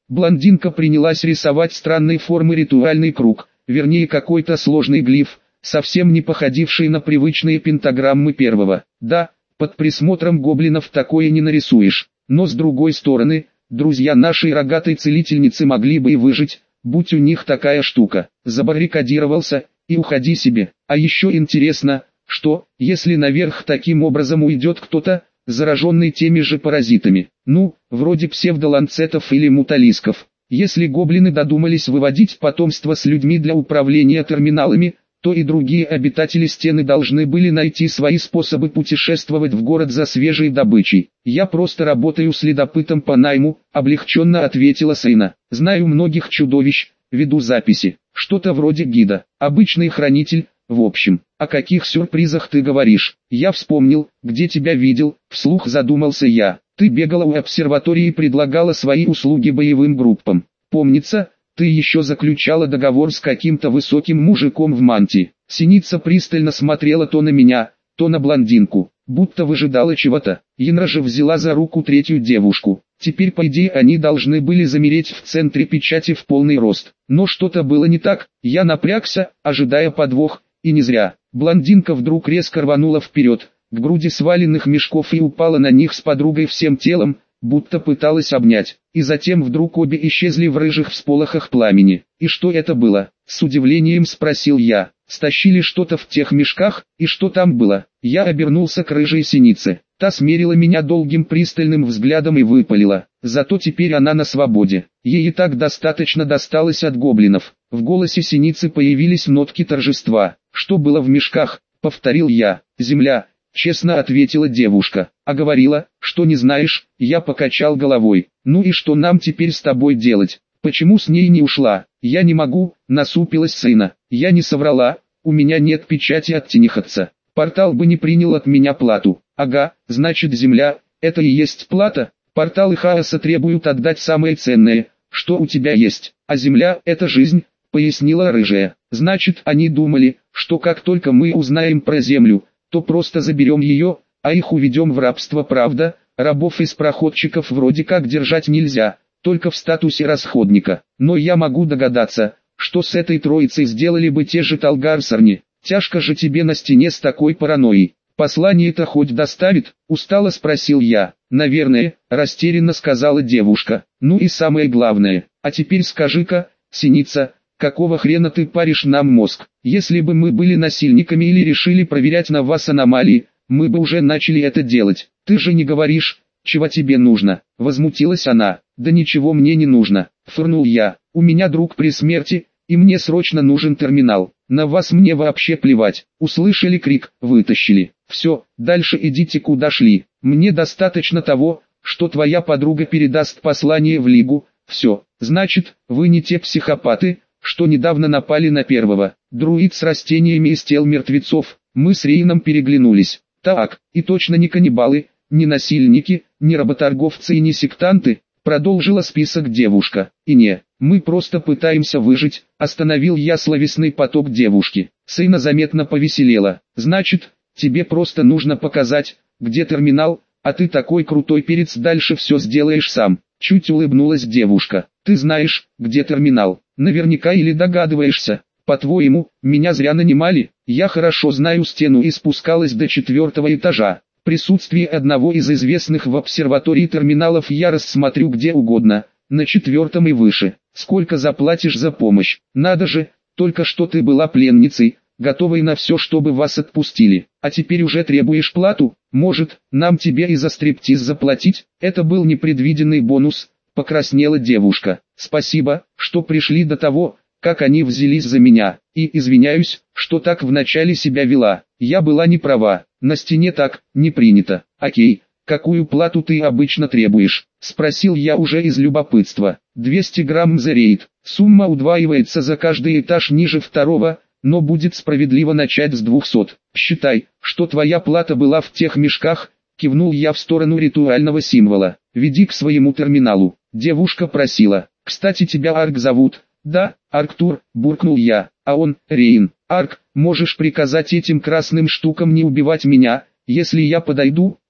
Блондинка принялась рисовать странной формы ритуальный круг, вернее какой-то сложный глиф, совсем не походивший на привычные пентаграммы первого. Да, под присмотром гоблинов такое не нарисуешь, но с другой стороны, друзья нашей рогатой целительницы могли бы и выжить, будь у них такая штука. Забаррикадировался, и уходи себе. А еще интересно, что, если наверх таким образом уйдет кто-то, зараженный теми же паразитами, ну, вроде псевдоланцетов или муталисков. Если гоблины додумались выводить потомство с людьми для управления терминалами, то и другие обитатели стены должны были найти свои способы путешествовать в город за свежей добычей. «Я просто работаю следопытом по найму», — облегченно ответила Сейна. «Знаю многих чудовищ, веду записи, что-то вроде гида, обычный хранитель, в общем. О каких сюрпризах ты говоришь? Я вспомнил, где тебя видел», — вслух задумался я. «Ты бегала у обсерватории и предлагала свои услуги боевым группам. Помнится, ты еще заключала договор с каким-то высоким мужиком в мантии». Синица пристально смотрела то на меня, то на блондинку, будто выжидала чего-то. Янра же взяла за руку третью девушку. Теперь по идее они должны были замереть в центре печати в полный рост. Но что-то было не так, я напрягся, ожидая подвох, и не зря. Блондинка вдруг резко рванула вперед, к груди сваленных мешков и упала на них с подругой всем телом, будто пыталась обнять, и затем вдруг обе исчезли в рыжих всполохах пламени. «И что это было?» — с удивлением спросил я. «Стащили что-то в тех мешках, и что там было?» Я обернулся к рыжей синице. Та смерила меня долгим пристальным взглядом и выпалила. Зато теперь она на свободе. Ей и так достаточно досталось от гоблинов. В голосе синицы появились нотки торжества. «Что было в мешках?» — повторил я. «Земля», — честно ответила девушка. «А говорила, что не знаешь?» Я покачал головой. «Ну и что нам теперь с тобой делать? Почему с ней не ушла?» «Я не могу», — насупилась Сейна. «Я не соврала, у меня нет печати от Тенихотца. Портал бы не принял от меня плату». «Ага, значит земля, это и есть плата?» «Порталы хаоса требуют отдать самое ценное, что у тебя есть, а земля — это жизнь», — пояснила рыжая. «Значит, они думали, что как только мы узнаем про землю, то просто заберем ее, а их уведем в рабство, правда? Рабов из проходчиков вроде как держать нельзя, только в статусе расходника. Но я могу догадаться, что с этой троицей сделали бы те же талгарсарни. Тяжко же тебе на стене с такой паранойей. Послание-то хоть доставит?» — устало спросил я. «Наверное», — растерянно сказала девушка. «Ну и самое главное, а теперь скажи-ка, синица, какого хрена ты паришь нам мозг? Если бы мы были насильниками или решили проверять на вас аномалии, мы бы уже начали это делать. Ты же не говоришь, чего тебе нужно?» — возмутилась она. «Да ничего мне не нужно», — фырнул я. «У меня друг при смерти, и мне срочно нужен терминал. На вас мне вообще плевать». Услышали крик, вытащили. «Все, дальше идите куда шли. Мне достаточно того, что твоя подруга передаст послание в Лигу. Все, значит, вы не те психопаты, что недавно напали на первого. Друид с растениями из тел мертвецов». Мы с Рейном переглянулись. «Так, и точно не каннибалы, не насильники, не работорговцы и не сектанты», продолжила список девушка. «И не, мы просто пытаемся выжить», остановил я словесный поток девушки. Сейна заметно повеселела. «Значит, тебе просто нужно показать, где терминал, а ты такой крутой перец, дальше все сделаешь сам». Чуть улыбнулась девушка. «Ты знаешь, где терминал? Наверняка или догадываешься? По-твоему, меня зря нанимали? Я хорошо знаю стену и спускалась до 4-го этажа. Присутствие одного из известных в обсерватории терминалов я рассмотрю где угодно, на 4-м и выше. Сколько заплатишь за помощь? Надо же, только что ты была пленницей, готовой на все, чтобы вас отпустили, а теперь уже требуешь плату? Может, нам тебе и за стриптиз заплатить?» Это был непредвиденный бонус, покраснела девушка. «Спасибо, что пришли до того, как они взялись за меня, и извиняюсь, что так вначале себя вела. Я была не права, на стене так, не принято». «Окей, какую плату ты обычно требуешь?» — спросил я уже из любопытства. 200 грамм за рейд. Сумма удваивается за каждый этаж ниже 2-го, но будет справедливо начать с 200. «Считай, что твоя плата была в тех мешках», — кивнул я в сторону ритуального символа. «Веди к своему терминалу». Девушка просила. «Кстати, тебя Арк зовут?» «Да, Арктур», — буркнул я. «А он, Рейн». «Арк, можешь приказать этим красным штукам не убивать меня, если я подойду?»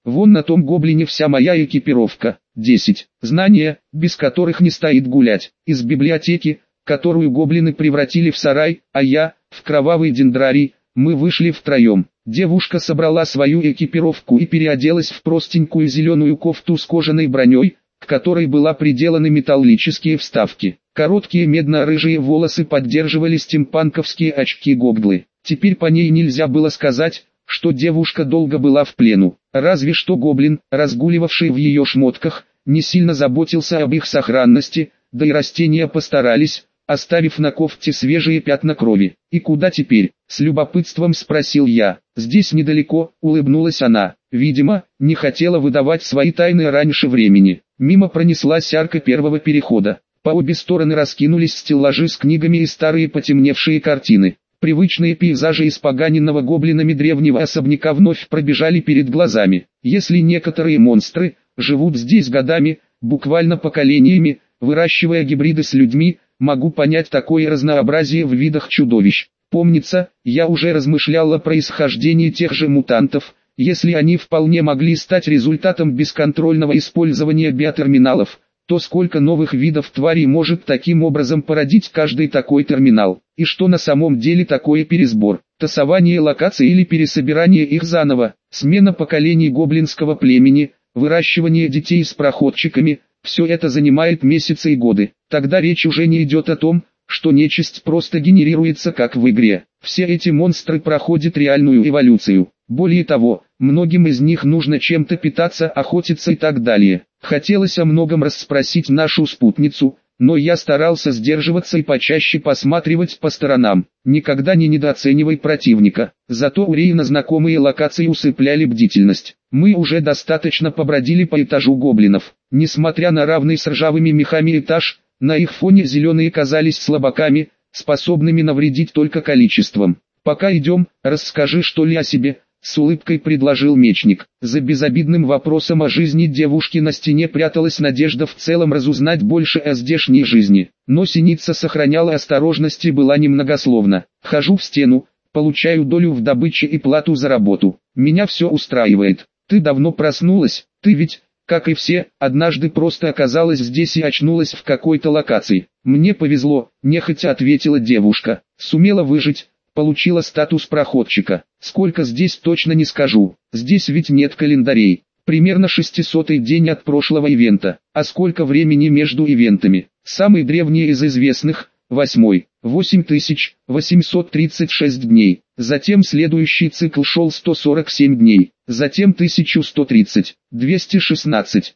Вон на том гоблине вся моя экипировка. 10. Знания, без которых не стоит гулять. Из библиотеки, которую гоблины превратили в сарай, а я, в кровавый дендрарий, мы вышли втроем. Девушка собрала свою экипировку и переоделась в простенькую зеленую кофту с кожаной броней, к которой была приделаны металлические вставки. Короткие медно-рыжие волосы поддерживали стимпанковские очки-гоглы. Теперь по ней нельзя было сказать, что девушка долго была в плену. Разве что гоблин, разгуливавший в ее шмотках, не сильно заботился об их сохранности, да и растения постарались, оставив на кофте свежие пятна крови. «И куда теперь?» — с любопытством спросил я. «Здесь недалеко», — улыбнулась она. Видимо, не хотела выдавать свои тайны раньше времени. Мимо пронеслась арка первого перехода. По обе стороны раскинулись стеллажи с книгами и старые потемневшие картины. Привычные пейзажи испоганенного гоблинами древнего особняка вновь пробежали перед глазами. Если некоторые монстры живут здесь годами, буквально поколениями, выращивая гибриды с людьми, могу понять такое разнообразие в видах чудовищ. Помнится, я уже размышлял о происхождении тех же мутантов, если они вполне могли стать результатом бесконтрольного использования биотерминалов, то сколько новых видов тварей может таким образом породить каждый такой терминал, и что на самом деле такое пересбор, тасование локаций или пересобирание их заново, смена поколений гоблинского племени, выращивание детей с проходчиками, все это занимает месяцы и годы. Тогда речь уже не идет о том, что нечисть просто генерируется как в игре. Все эти монстры проходят реальную эволюцию. Более того, многим из них нужно чем-то питаться, охотиться и так далее. Хотелось о многом расспросить нашу спутницу, но я старался сдерживаться и почаще посматривать по сторонам. Никогда не недооценивай противника. Зато у Рейна знакомые локации усыпляли бдительность. Мы уже достаточно побродили по этажу гоблинов. Несмотря на равный с ржавыми мехами этаж, на их фоне зеленые казались слабаками, способными навредить только количеством. «Пока идем, расскажи что ли о себе», — с улыбкой предложил мечник. За безобидным вопросом о жизни девушки на стене пряталась надежда в целом разузнать больше о здешней жизни. Но синица сохраняла осторожность и была немногословна. «Хожу в стену, получаю долю в добыче и плату за работу. Меня все устраивает. Ты давно проснулась, ты ведь, как и все, однажды просто оказалась здесь и очнулась в какой-то локации». «Мне повезло», — нехотя ответила девушка. «Сумела выжить, получила статус проходчика. Сколько здесь точно не скажу, здесь ведь нет календарей. Примерно 600-й день от прошлого ивента. А сколько времени между ивентами? Самый древний из известных, 8-й, 8836 дней. Затем следующий цикл шел 147 дней. Затем 1130, 216,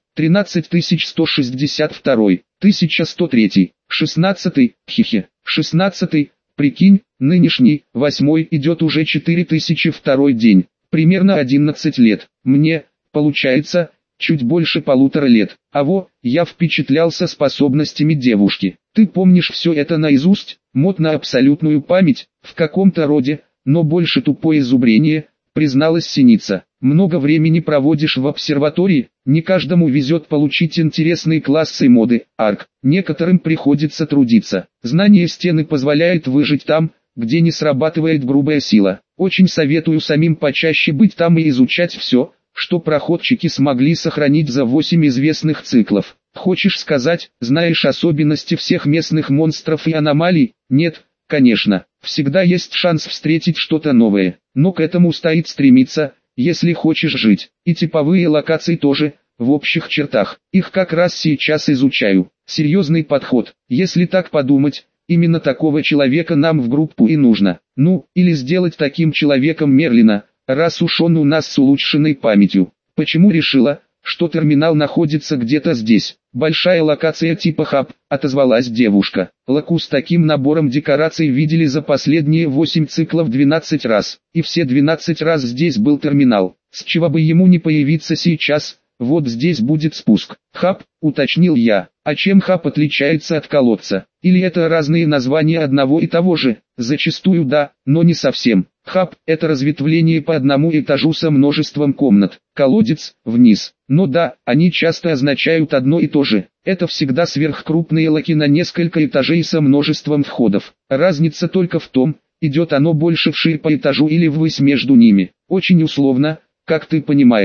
13162, 1103, 16-й, хихе, 16-й, прикинь, нынешний, 8-й идет уже 4002 день, примерно 11 лет. Мне, получается, чуть больше 1,5 лет. Я впечатлялся способностями девушки. Ты помнишь все это наизусть? Мод на абсолютную память, в каком-то роде, но больше тупое зубрение, призналась синица. Много времени проводишь в обсерватории, не каждому везет получить интересные классы моды, арк. Некоторым приходится трудиться. Знание стены позволяет выжить там, где не срабатывает грубая сила. Очень советую самим почаще быть там и изучать все, что проходчики смогли сохранить за 8 известных циклов. Хочешь сказать, знаешь особенности всех местных монстров и аномалий? Нет, конечно, всегда есть шанс встретить что-то новое, но к этому стоит стремиться, если хочешь жить. И типовые локации тоже, в общих чертах. Их как раз сейчас изучаю. Серьезный подход, если так подумать. Именно такого человека нам в группу и нужно. Ну, или сделать таким человеком Мерлина, раз уж он у нас с улучшенной памятью. Почему решила, что терминал находится где-то здесь? Большая локация типа хаб, отозвалась девушка. Лаку с таким набором декораций видели за последние 8 циклов 12 раз. И все 12 раз здесь был терминал. С чего бы ему не появиться сейчас? Вот здесь будет спуск. Хаб, уточнил я. А чем хаб отличается от колодца? Или это разные названия одного и того же? Зачастую да, но не совсем. Хаб – это разветвление по одному этажу со множеством комнат. Колодец – вниз. Но да, они часто означают одно и то же. Это всегда сверхкрупные лаки на несколько этажей со множеством входов. Разница только в том, идет оно больше вширь по этажу или ввысь между ними. Очень условно, как ты понимаешь.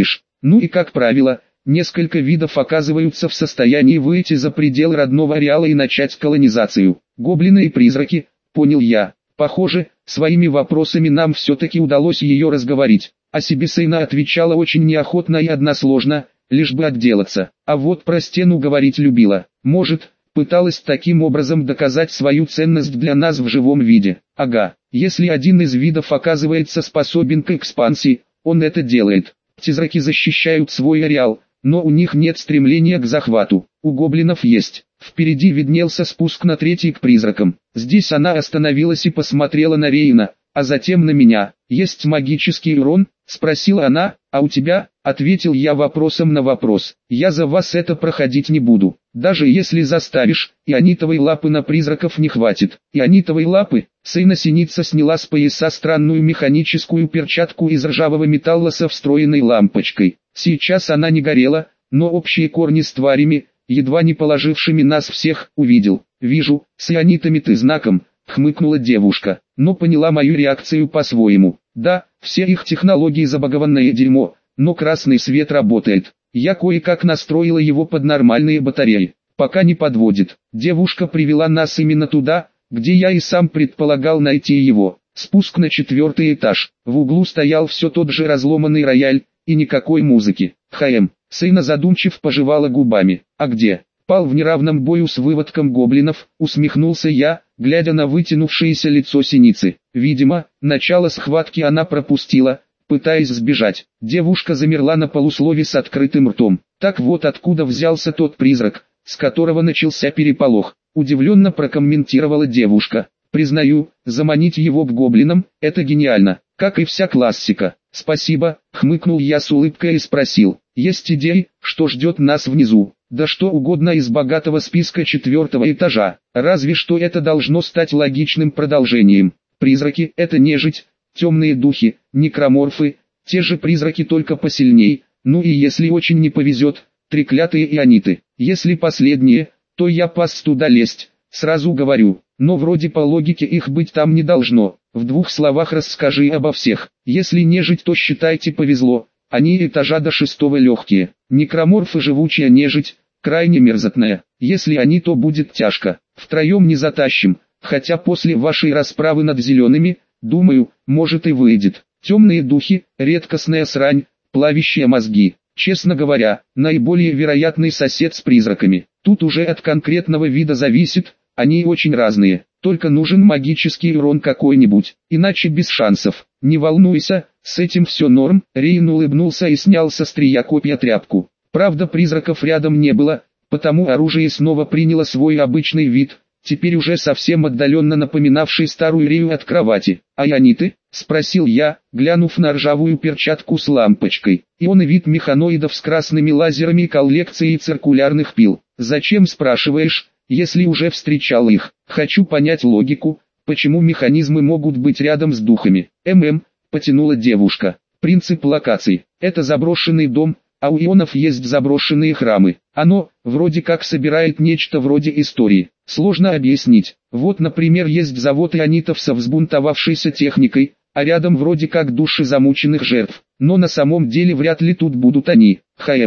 Ну и как правило, несколько видов оказываются в состоянии выйти за пределы родного ареала и начать колонизацию. Гоблины и призраки, понял я. Похоже, своими вопросами нам все-таки удалось ее разговорить. О себе Сейна отвечала очень неохотно и односложно, лишь бы отделаться. А вот про стену говорить любила. Может, пыталась таким образом доказать свою ценность для нас в живом виде. Ага, если один из видов оказывается способен к экспансии, он это делает. Призраки защищают свой ареал, но у них нет стремления к захвату. У гоблинов есть. Впереди виднелся спуск на третий к призракам. Здесь она остановилась и посмотрела на Рейна, а затем на меня. «Есть магический урон?» — спросила она. «А у тебя?» — ответил я вопросом на вопрос. «Я за вас это проходить не буду. Даже если заставишь, ионитовой лапы на призраков не хватит». «Ионитовой лапы?» Сейна Синица сняла с пояса странную механическую перчатку из ржавого металла со встроенной лампочкой. Сейчас она не горела, но общие корни с тварями, едва не положившими нас всех, увидел. «Вижу, с ионитами ты знаком», — хмыкнула девушка, но поняла мою реакцию по-своему. «Да, все их технологии забагованное дерьмо, но красный свет работает. Я кое-как настроила его под нормальные батареи. Пока не подводит». Девушка привела нас именно туда, где я и сам предполагал найти его. Спуск на 4-й этаж. В углу стоял все тот же разломанный рояль, и никакой музыки. Сейна задумчив пожевала губами. «А где?» «Пал в неравном бою с выводком гоблинов», усмехнулся я, глядя на вытянувшееся лицо Синицы. Видимо, начало схватки она пропустила, пытаясь сбежать. Девушка замерла на полуслове с открытым ртом. Так вот откуда взялся тот призрак, с которого начался переполох. Удивленно прокомментировала девушка. «Признаю, заманить его к гоблинам – это гениально, как и вся классика». «Спасибо», — хмыкнул я с улыбкой и спросил. «Есть идеи, что ждет нас внизу?» «Да что угодно из богатого списка 4-го этажа, разве что это должно стать логичным продолжением. Призраки — это нежить, темные духи, некроморфы, те же призраки только посильней, ну и если очень не повезет, треклятые иониты. Если последние, то я пас туда лезть, сразу говорю, но вроде по логике их быть там не должно. В 2 словах расскажи обо всех. Если нежить, то считайте повезло, они этажа до 6-го легкие. Некроморфы живучая нежить, крайне мерзотная. Если они, то будет тяжко. Втроем не затащим, хотя после вашей расправы над зелеными, думаю, может и выйдет. Темные духи, редкостная срань, плавящие мозги. Честно говоря, наиболее вероятный сосед с призраками. Тут уже от конкретного вида зависит, они очень разные. Только нужен магический урон какой-нибудь, иначе без шансов. Не волнуйся, с этим все норм. Рейн улыбнулся и снял со стрия копья тряпку. Правда, призраков рядом не было, потому оружие снова приняло свой обычный вид, теперь уже совсем отдаленно напоминавший старую Рею от кровати. «А иониты?» — спросил я, глянув на ржавую перчатку с лампочкой. «Ионы — вид механоидов с красными лазерами и коллекцией циркулярных пил. Зачем, спрашиваешь, если уже встречал их? Хочу понять логику, почему механизмы могут быть рядом с духами». Потянула девушка. «Принцип локаций. Это заброшенный дом, а у ионов есть заброшенные храмы. Оно, вроде как собирает нечто вроде истории. Сложно объяснить. Вот, например, есть завод ионитов со взбунтовавшейся техникой, а рядом вроде как души замученных жертв. Но на самом деле вряд ли тут будут они.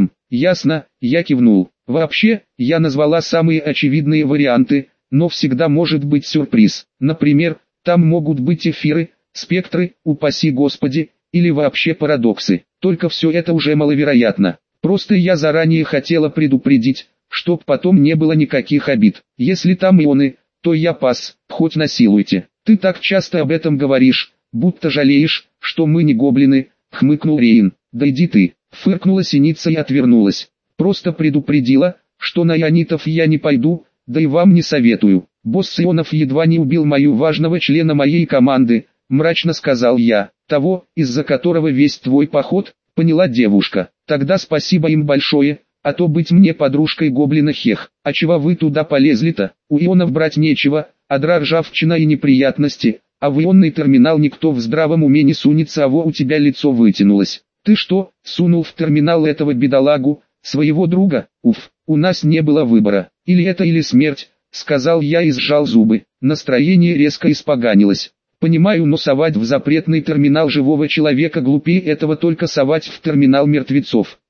Ясно, я кивнул. Вообще, я назвала самые очевидные варианты, но всегда может быть сюрприз. Например, там могут быть эфиры, спектры, упаси Господи, или вообще парадоксы. Только все это уже маловероятно. Просто я заранее хотела предупредить, чтоб потом не было никаких обид. Если там ионы, то я пас, хоть насилуйте. Ты так часто об этом говоришь, будто жалеешь, что мы не гоблины, хмыкнул Рейн. Да иди ты, фыркнула Синица и отвернулась. Просто предупредила, что на ионитов я не пойду, да и вам не советую. Босс ионов едва не убил мою важного члена моей команды, мрачно сказал я. Того, из-за которого весь твой поход, поняла девушка. Тогда спасибо им большое, а то быть мне подружкой гоблина хех. А чего вы туда полезли-то? У ионов брать нечего, адра ржавчина и неприятности, а в ионный терминал никто в здравом уме не сунется, а во у тебя лицо вытянулось. Ты что, сунул в терминал этого бедолагу, своего друга? Уф, у нас не было выбора, или это или смерть, сказал я и сжал зубы. Настроение резко испоганилось. Понимаю, но совать в запретный терминал живого человека глупее этого только совать в терминал мертвецов.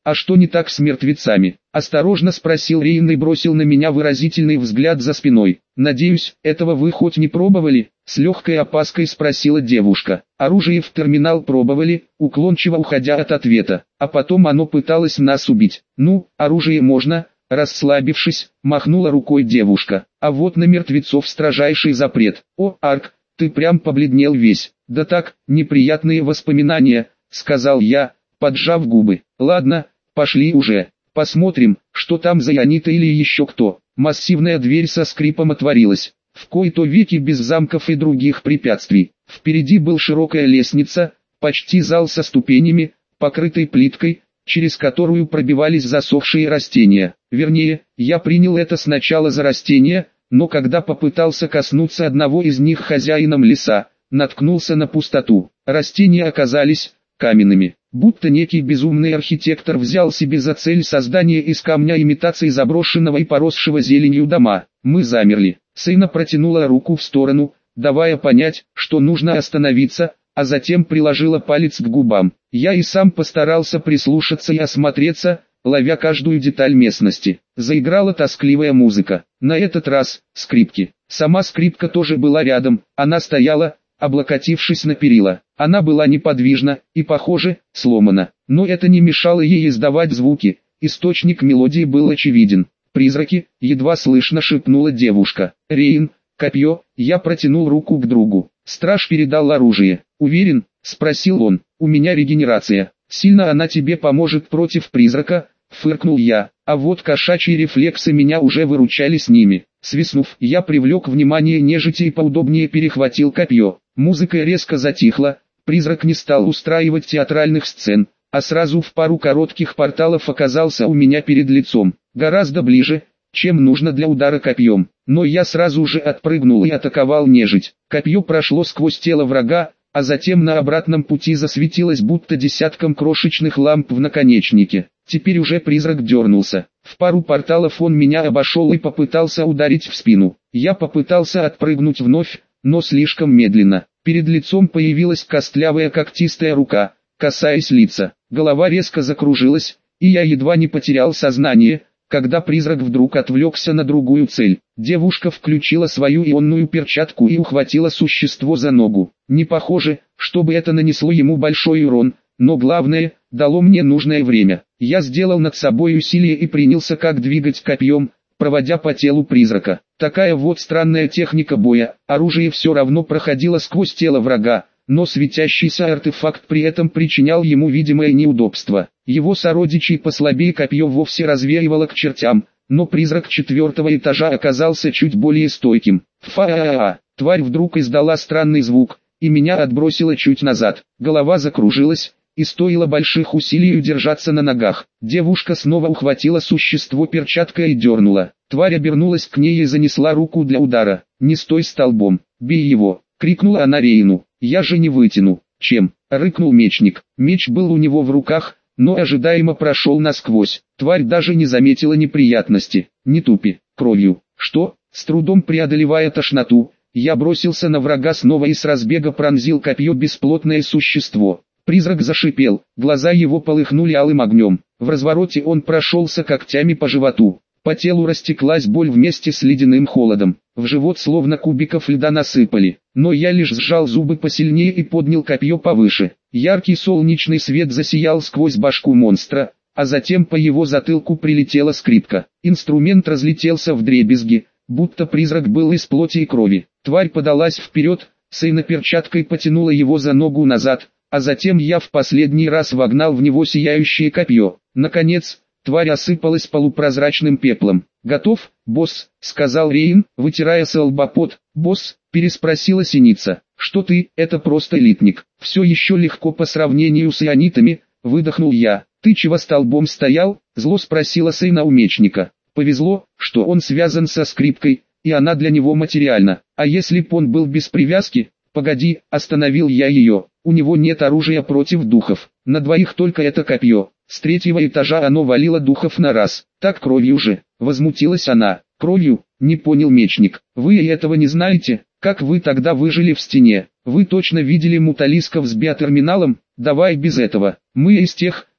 «А что не так с мертвецами?» – осторожно спросил Рейн и бросил на меня выразительный взгляд за спиной. «Надеюсь, этого вы хоть не пробовали?» – с легкой опаской спросила девушка. «Оружие в терминал пробовали», уклончиво уходя от ответа. «А потом оно пыталось нас убить». «Ну, оружие можно», – расслабившись, махнула рукой девушка. «А вот на мертвецов строжайший запрет». «О, Арк, ты прям побледнел весь». «Да так, неприятные воспоминания», – сказал я, поджав губы. «Ладно, пошли уже, посмотрим, что там за Ионита или еще кто». Массивная дверь со скрипом отворилась. В кои-то веки без замков и других препятствий. Впереди был широкая лестница, почти зал со ступенями, покрытый плиткой, через которую пробивались засохшие растения. Вернее, я принял это сначала за растения, но когда попытался коснуться одного из них хозяином леса, наткнулся на пустоту. Растения оказались каменными. Будто некий безумный архитектор взял себе за цель создание из камня имитации заброшенного и поросшего зеленью дома. Мы замерли. Сейна протянула руку в сторону, давая понять, что нужно остановиться, а затем приложила палец к губам. Я и сам постарался прислушаться и осмотреться, ловя каждую деталь местности. Заиграла тоскливая музыка. На этот раз скрипки. Сама скрипка тоже была рядом, она стояла, облокотившись на перила. Она была неподвижна и, похоже, сломана. Но это не мешало ей издавать звуки, источник мелодии был очевиден. «Призраки», — едва слышно шепнула девушка. «Рейн, копье», — я протянул руку к другу. Страж передал оружие. «Уверен?» — спросил он. «У меня регенерация. Сильно она тебе поможет против призрака?» — фыркнул я. А вот кошачьи рефлексы меня уже выручали с ними. Свистнув, я привлек внимание нежити и поудобнее перехватил копье. Музыка резко затихла, призрак не стал устраивать театральных сцен, а сразу в пару коротких порталов оказался у меня перед лицом, гораздо ближе, чем нужно для удара копьем. Но я сразу же отпрыгнул и атаковал нежить. Копье прошло сквозь тело врага, а затем на обратном пути засветилось будто десятком крошечных ламп в наконечнике. Теперь уже призрак дернулся. В пару порталов он меня обошел и попытался ударить в спину. Я попытался отпрыгнуть вновь, но слишком медленно. Перед лицом появилась костлявая когтистая рука, касаясь лица. Голова резко закружилась, и я едва не потерял сознание, когда призрак вдруг отвлекся на другую цель. Девушка включила свою ионную перчатку и ухватила существо за ногу. Не похоже, чтобы это нанесло ему большой урон, но главное, дало мне нужное время. Я сделал над собой усилие и принялся как двигать копьем, проводя по телу призрака. Такая вот странная техника боя, оружие все равно проходило сквозь тело врага, но светящийся артефакт при этом причинял ему видимое неудобство. Его сородичей послабее копье вовсе развеивало к чертям, но призрак 4-го этажа оказался чуть более стойким. Фа-а-а-а! Тварь вдруг издала странный звук, и меня отбросило чуть назад. Голова закружилась, и стоило больших усилий удержаться на ногах. Девушка снова ухватила существо перчаткой и дернула. Тварь обернулась к ней и занесла руку для удара. «Не стой столбом, бей его!» — крикнула она Рейну. «Я же не вытяну». «Чем?» — рыкнул мечник. Меч был у него в руках, но ожидаемо прошел насквозь. Тварь даже не заметила неприятности. «Не тупи, кровью». «Что?» С трудом преодолевая тошноту, я бросился на врага снова и с разбега пронзил копье бесплотное существо. Призрак зашипел, глаза его полыхнули алым огнем. В развороте он прошелся когтями по животу. По телу растеклась боль вместе с ледяным холодом. В живот словно кубиков льда насыпали. Но я лишь сжал зубы посильнее и поднял копье повыше. Яркий солнечный свет засиял сквозь башку монстра, а затем по его затылку прилетела скрипка. Инструмент разлетелся вдребезги, будто призрак был из плоти и крови. Тварь подалась вперед, Сейна перчаткой потянула его за ногу назад, а затем я в последний раз вогнал в него сияющее копье. Наконец, тварь осыпалась полупрозрачным пеплом. «Готов, босс?» — сказал Рейн, вытирая с лба пот. «Босс?» — переспросила Синица. «Что ты, это просто элитник. Все еще легко по сравнению с ионитами», — выдохнул я. «Ты чего столбом стоял?» — зло спросила Сейна у мечника. «Повезло, что он связан со скрипкой, и она для него материальна. А если б он был без привязки?» «Погоди», — остановил я ее. «У него нет оружия против духов. На двоих только это копье. С 3-го этажа оно валило духов на раз. Так кровью же». Возмутилась она. «Кровью?» — не понял мечник. «Вы и этого не знаете? Как вы тогда выжили в стене? Вы точно видели муталисков с биотерминалом? Давай без этого. Мы из тех,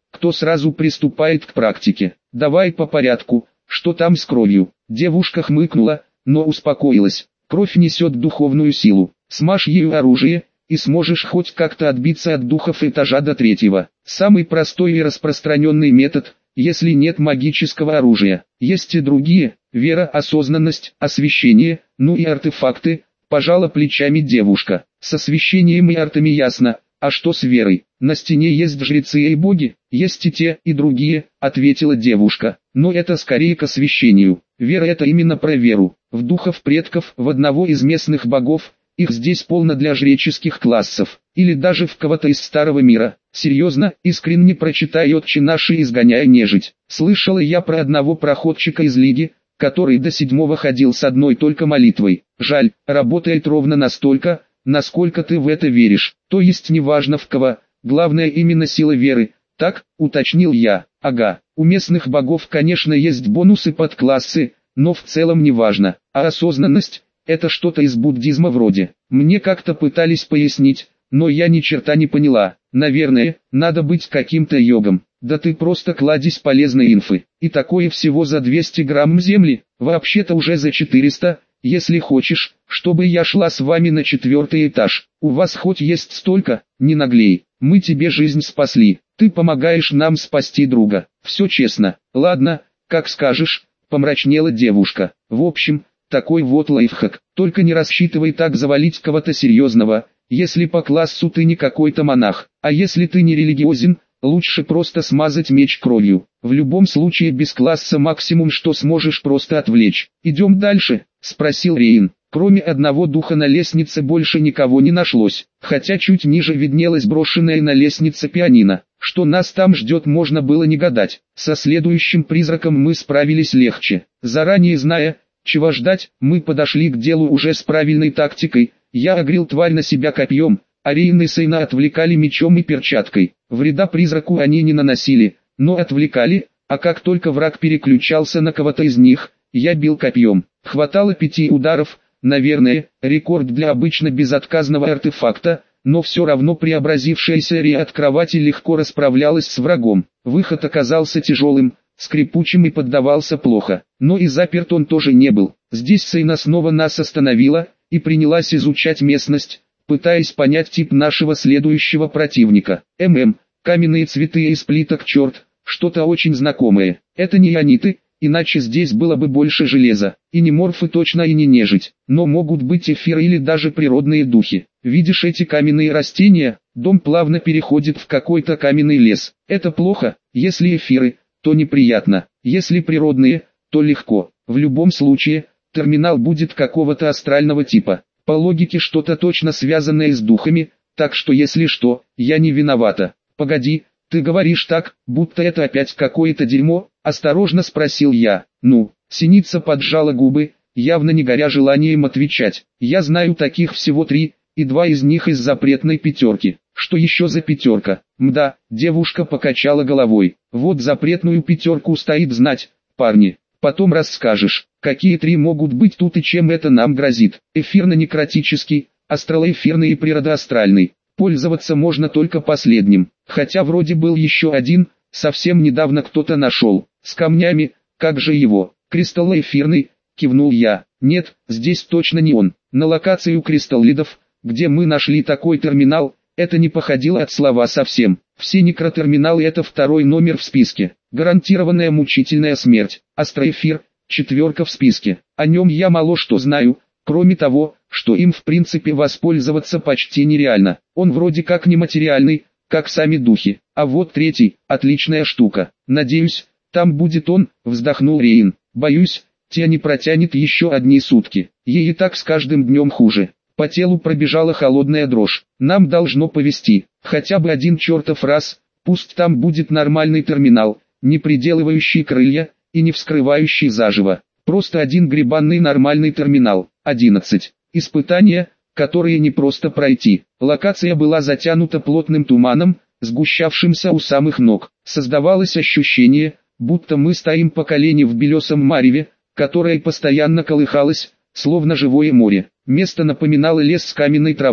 кто сразу приступает к практике. Давай по порядку, что там с кровью? Девушка хмыкнула, но успокоилась. Кровь несет духовную силу. Смажь ею оружие, и сможешь хоть как-то отбиться от духов этажа до 3-го. Самый простой и распространенный метод, если нет магического оружия. Есть и другие: вера, осознанность, освящение, ну и артефакты. Пожала плечами девушка. С освящением и артами ясно, а что с верой? На стене есть жрецы и боги. Есть и те, и другие, ответила девушка. Но это скорее к освящению. Вера — это именно про веру. В духов предков, в одного из местных богов. Их здесь полно для жреческих классов. Или даже в кого-то из старого мира. Серьезно, искренне прочитай «Отче наш» и изгоняй нежить. Слышала я про одного проходчика из Лиги, который до 7-го ходил с одной только молитвой. Жаль, работает ровно настолько, насколько ты в это веришь. То есть неважно в кого, главное именно сила веры. Так, уточнил я. Ага, у местных богов, конечно, есть бонусы под классы, но в целом неважно. А осознанность — это что-то из буддизма вроде. Мне как-то пытались пояснить, но я ни черта не поняла. Наверное, надо быть каким-то йогом. Да ты просто кладезь полезной инфы. И такое всего за 200 грамм земли, вообще-то уже за 400, если хочешь, чтобы я шла с вами на 4-й этаж. У вас хоть есть столько, не наглей. Мы тебе жизнь спасли, ты помогаешь нам спасти друга. Все честно. Ладно, как скажешь, помрачнела девушка. В общем, такой вот лайфхак. Только не рассчитывай так завалить кого-то серьезного, если по классу ты не какой-то монах. А если ты не религиозен, лучше просто смазать меч кровью. В любом случае без класса максимум что сможешь просто отвлечь. Идем дальше, спросил Рейн. Кроме одного духа на лестнице больше никого не нашлось, хотя чуть ниже виднелась брошенная на лестнице пианино. Что нас там ждет, можно было не гадать. Со следующим призраком мы справились легче. Заранее зная, чего ждать, мы подошли к делу уже с правильной тактикой. Я огрел тварь на себя копьем, а Рейн и Сейна отвлекали мечом и перчаткой. Вреда призраку они не наносили, но отвлекали, а как только враг переключался на кого-то из них, я бил копьем. Хватало 5 ударов, наверное, рекорд для обычно безотказного артефакта, но все равно преобразившаяся Ри от кровати легко расправлялась с врагом. Выход оказался тяжелым, скрипучим и поддавался плохо, но и заперт он тоже не был. Здесь Сейна снова нас остановила и принялась изучать местность, пытаясь понять тип нашего следующего противника. Каменные цветы из плиток, черт, что-то очень знакомое. Это не иониты, иначе здесь было бы больше железа. И не морфы точно, и не нежить, но могут быть эфиры или даже природные духи. Видишь эти каменные растения? Дом плавно переходит в какой-то каменный лес. Это плохо, если эфиры, то неприятно. Если природные, то легко. В любом случае, терминал будет какого-то астрального типа. По логике что-то точно связанное с духами, так что если что, я не виновата. Погоди, ты говоришь так, будто это опять какое-то дерьмо, осторожно спросил я. Ну, Синица поджала губы, явно не горя желанием отвечать. Я знаю таких всего 3, и 2 из них из запретной 5. Что еще за 5? Мда, девушка покачала головой. Вот запретную 5 стоит знать, парни. Потом расскажешь, какие 3 могут быть тут и чем это нам грозит. Эфирно-некротический, астралоэфирный и природоастральный. Пользоваться можно только последним, хотя вроде был еще один, совсем недавно кто-то нашел, с камнями, как же его, кристаллоэфирный, кивнул я. Нет, здесь точно не он. На локацию кристаллидов, где мы нашли такой терминал, это не походило от слова совсем. Все некротерминалы — это 2-й номер в списке. Гарантированная мучительная смерть. Астроэфир — 4 в списке. О нем я мало что знаю, кроме того, что им в принципе воспользоваться почти нереально. Он вроде как нематериальный, как сами духи. А вот 3-й — отличная штука. Надеюсь, там будет он, вздохнул Рейн. Боюсь, те не протянет еще одни сутки. Ей и так с каждым днем хуже. По телу пробежала холодная дрожь. Нам должно повезти. Хотя бы один чертов раз, пусть там будет нормальный терминал, не приделывающий крылья и не вскрывающий заживо. Просто один гребанный нормальный терминал. 11. Испытания, которые не просто пройти. Локация была затянута плотным туманом, сгущавшимся у самых ног. Создавалось ощущение, будто мы стоим по колени в белесом мареве, которое постоянно колыхалось, словно живое море. Место напоминало лес с каменной травой,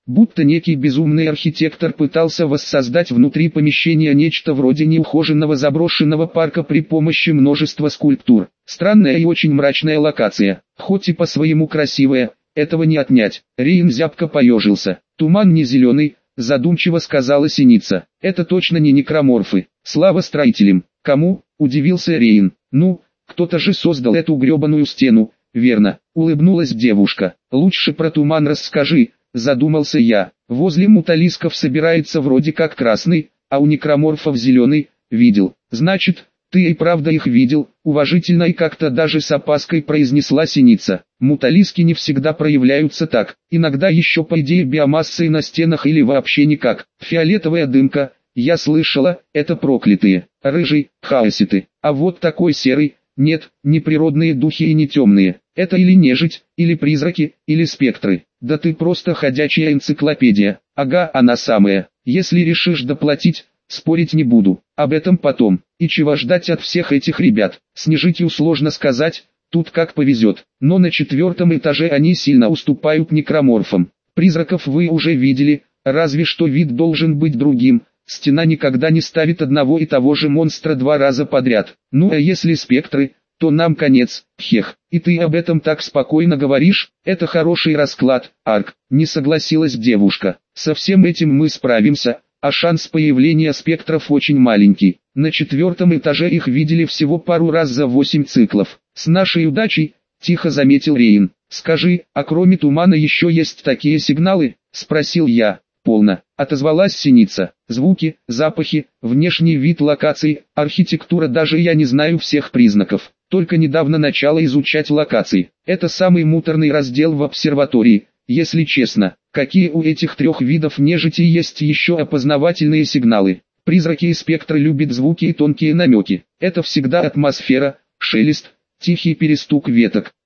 будто некий безумный архитектор пытался воссоздать внутри помещения нечто вроде неухоженного заброшенного парка при помощи множества скульптур. Странная и очень мрачная локация, хоть и по-своему красивая, этого не отнять. Рейн зябко поежился. Туман не зеленый, задумчиво сказала Синица. Это точно не некроморфы. Слава строителям. Кому? Удивился Рейн. Ну, кто-то же создал эту гребаную стену, верно? Улыбнулась девушка. Лучше про туман расскажи, задумался я. Возле муталисков собирается вроде как красный, а у некроморфов зеленый. Видел. Значит, ты и правда их видел, уважительно и как-то даже с опаской произнесла Синица. Муталиски не всегда проявляются так, иногда еще по идее биомассой на стенах или вообще никак. Фиолетовая дымка, я слышала, это проклятые, рыжий, хаоситы, а вот такой серый, нет, не природные духи и не темные, это или нежить, или призраки, или спектры. Да ты просто ходячая энциклопедия, ага, она самая, если решишь доплатить, спорить не буду, об этом потом. И чего ждать от всех этих ребят, с нежитью сложно сказать, тут как повезет. Но на 4-м этаже они сильно уступают некроморфам. Призраков вы уже видели, разве что вид должен быть другим. Стена никогда не ставит одного и того же монстра 2 раза подряд. Ну а если спектры, то нам конец, хех. И ты об этом так спокойно говоришь, это хороший расклад, Арк. Не согласилась девушка. Со всем этим мы справимся. А шанс появления спектров очень маленький. На 4-м этаже их видели всего пару раз за 8 циклов. С нашей удачей, тихо заметил Рейн. Скажи, а кроме тумана еще есть такие сигналы? Спросил я. Полно. Отозвалась Синица. Звуки, запахи, внешний вид локаций, архитектура, даже я не знаю всех признаков. Только недавно начала изучать локации. Это самый муторный раздел в обсерватории. Если честно, какие у этих 3 видов нежити есть еще опознавательные сигналы? Призраки и спектры любят звуки и тонкие намеки. Это всегда атмосфера, шелест, тихий перестук веток.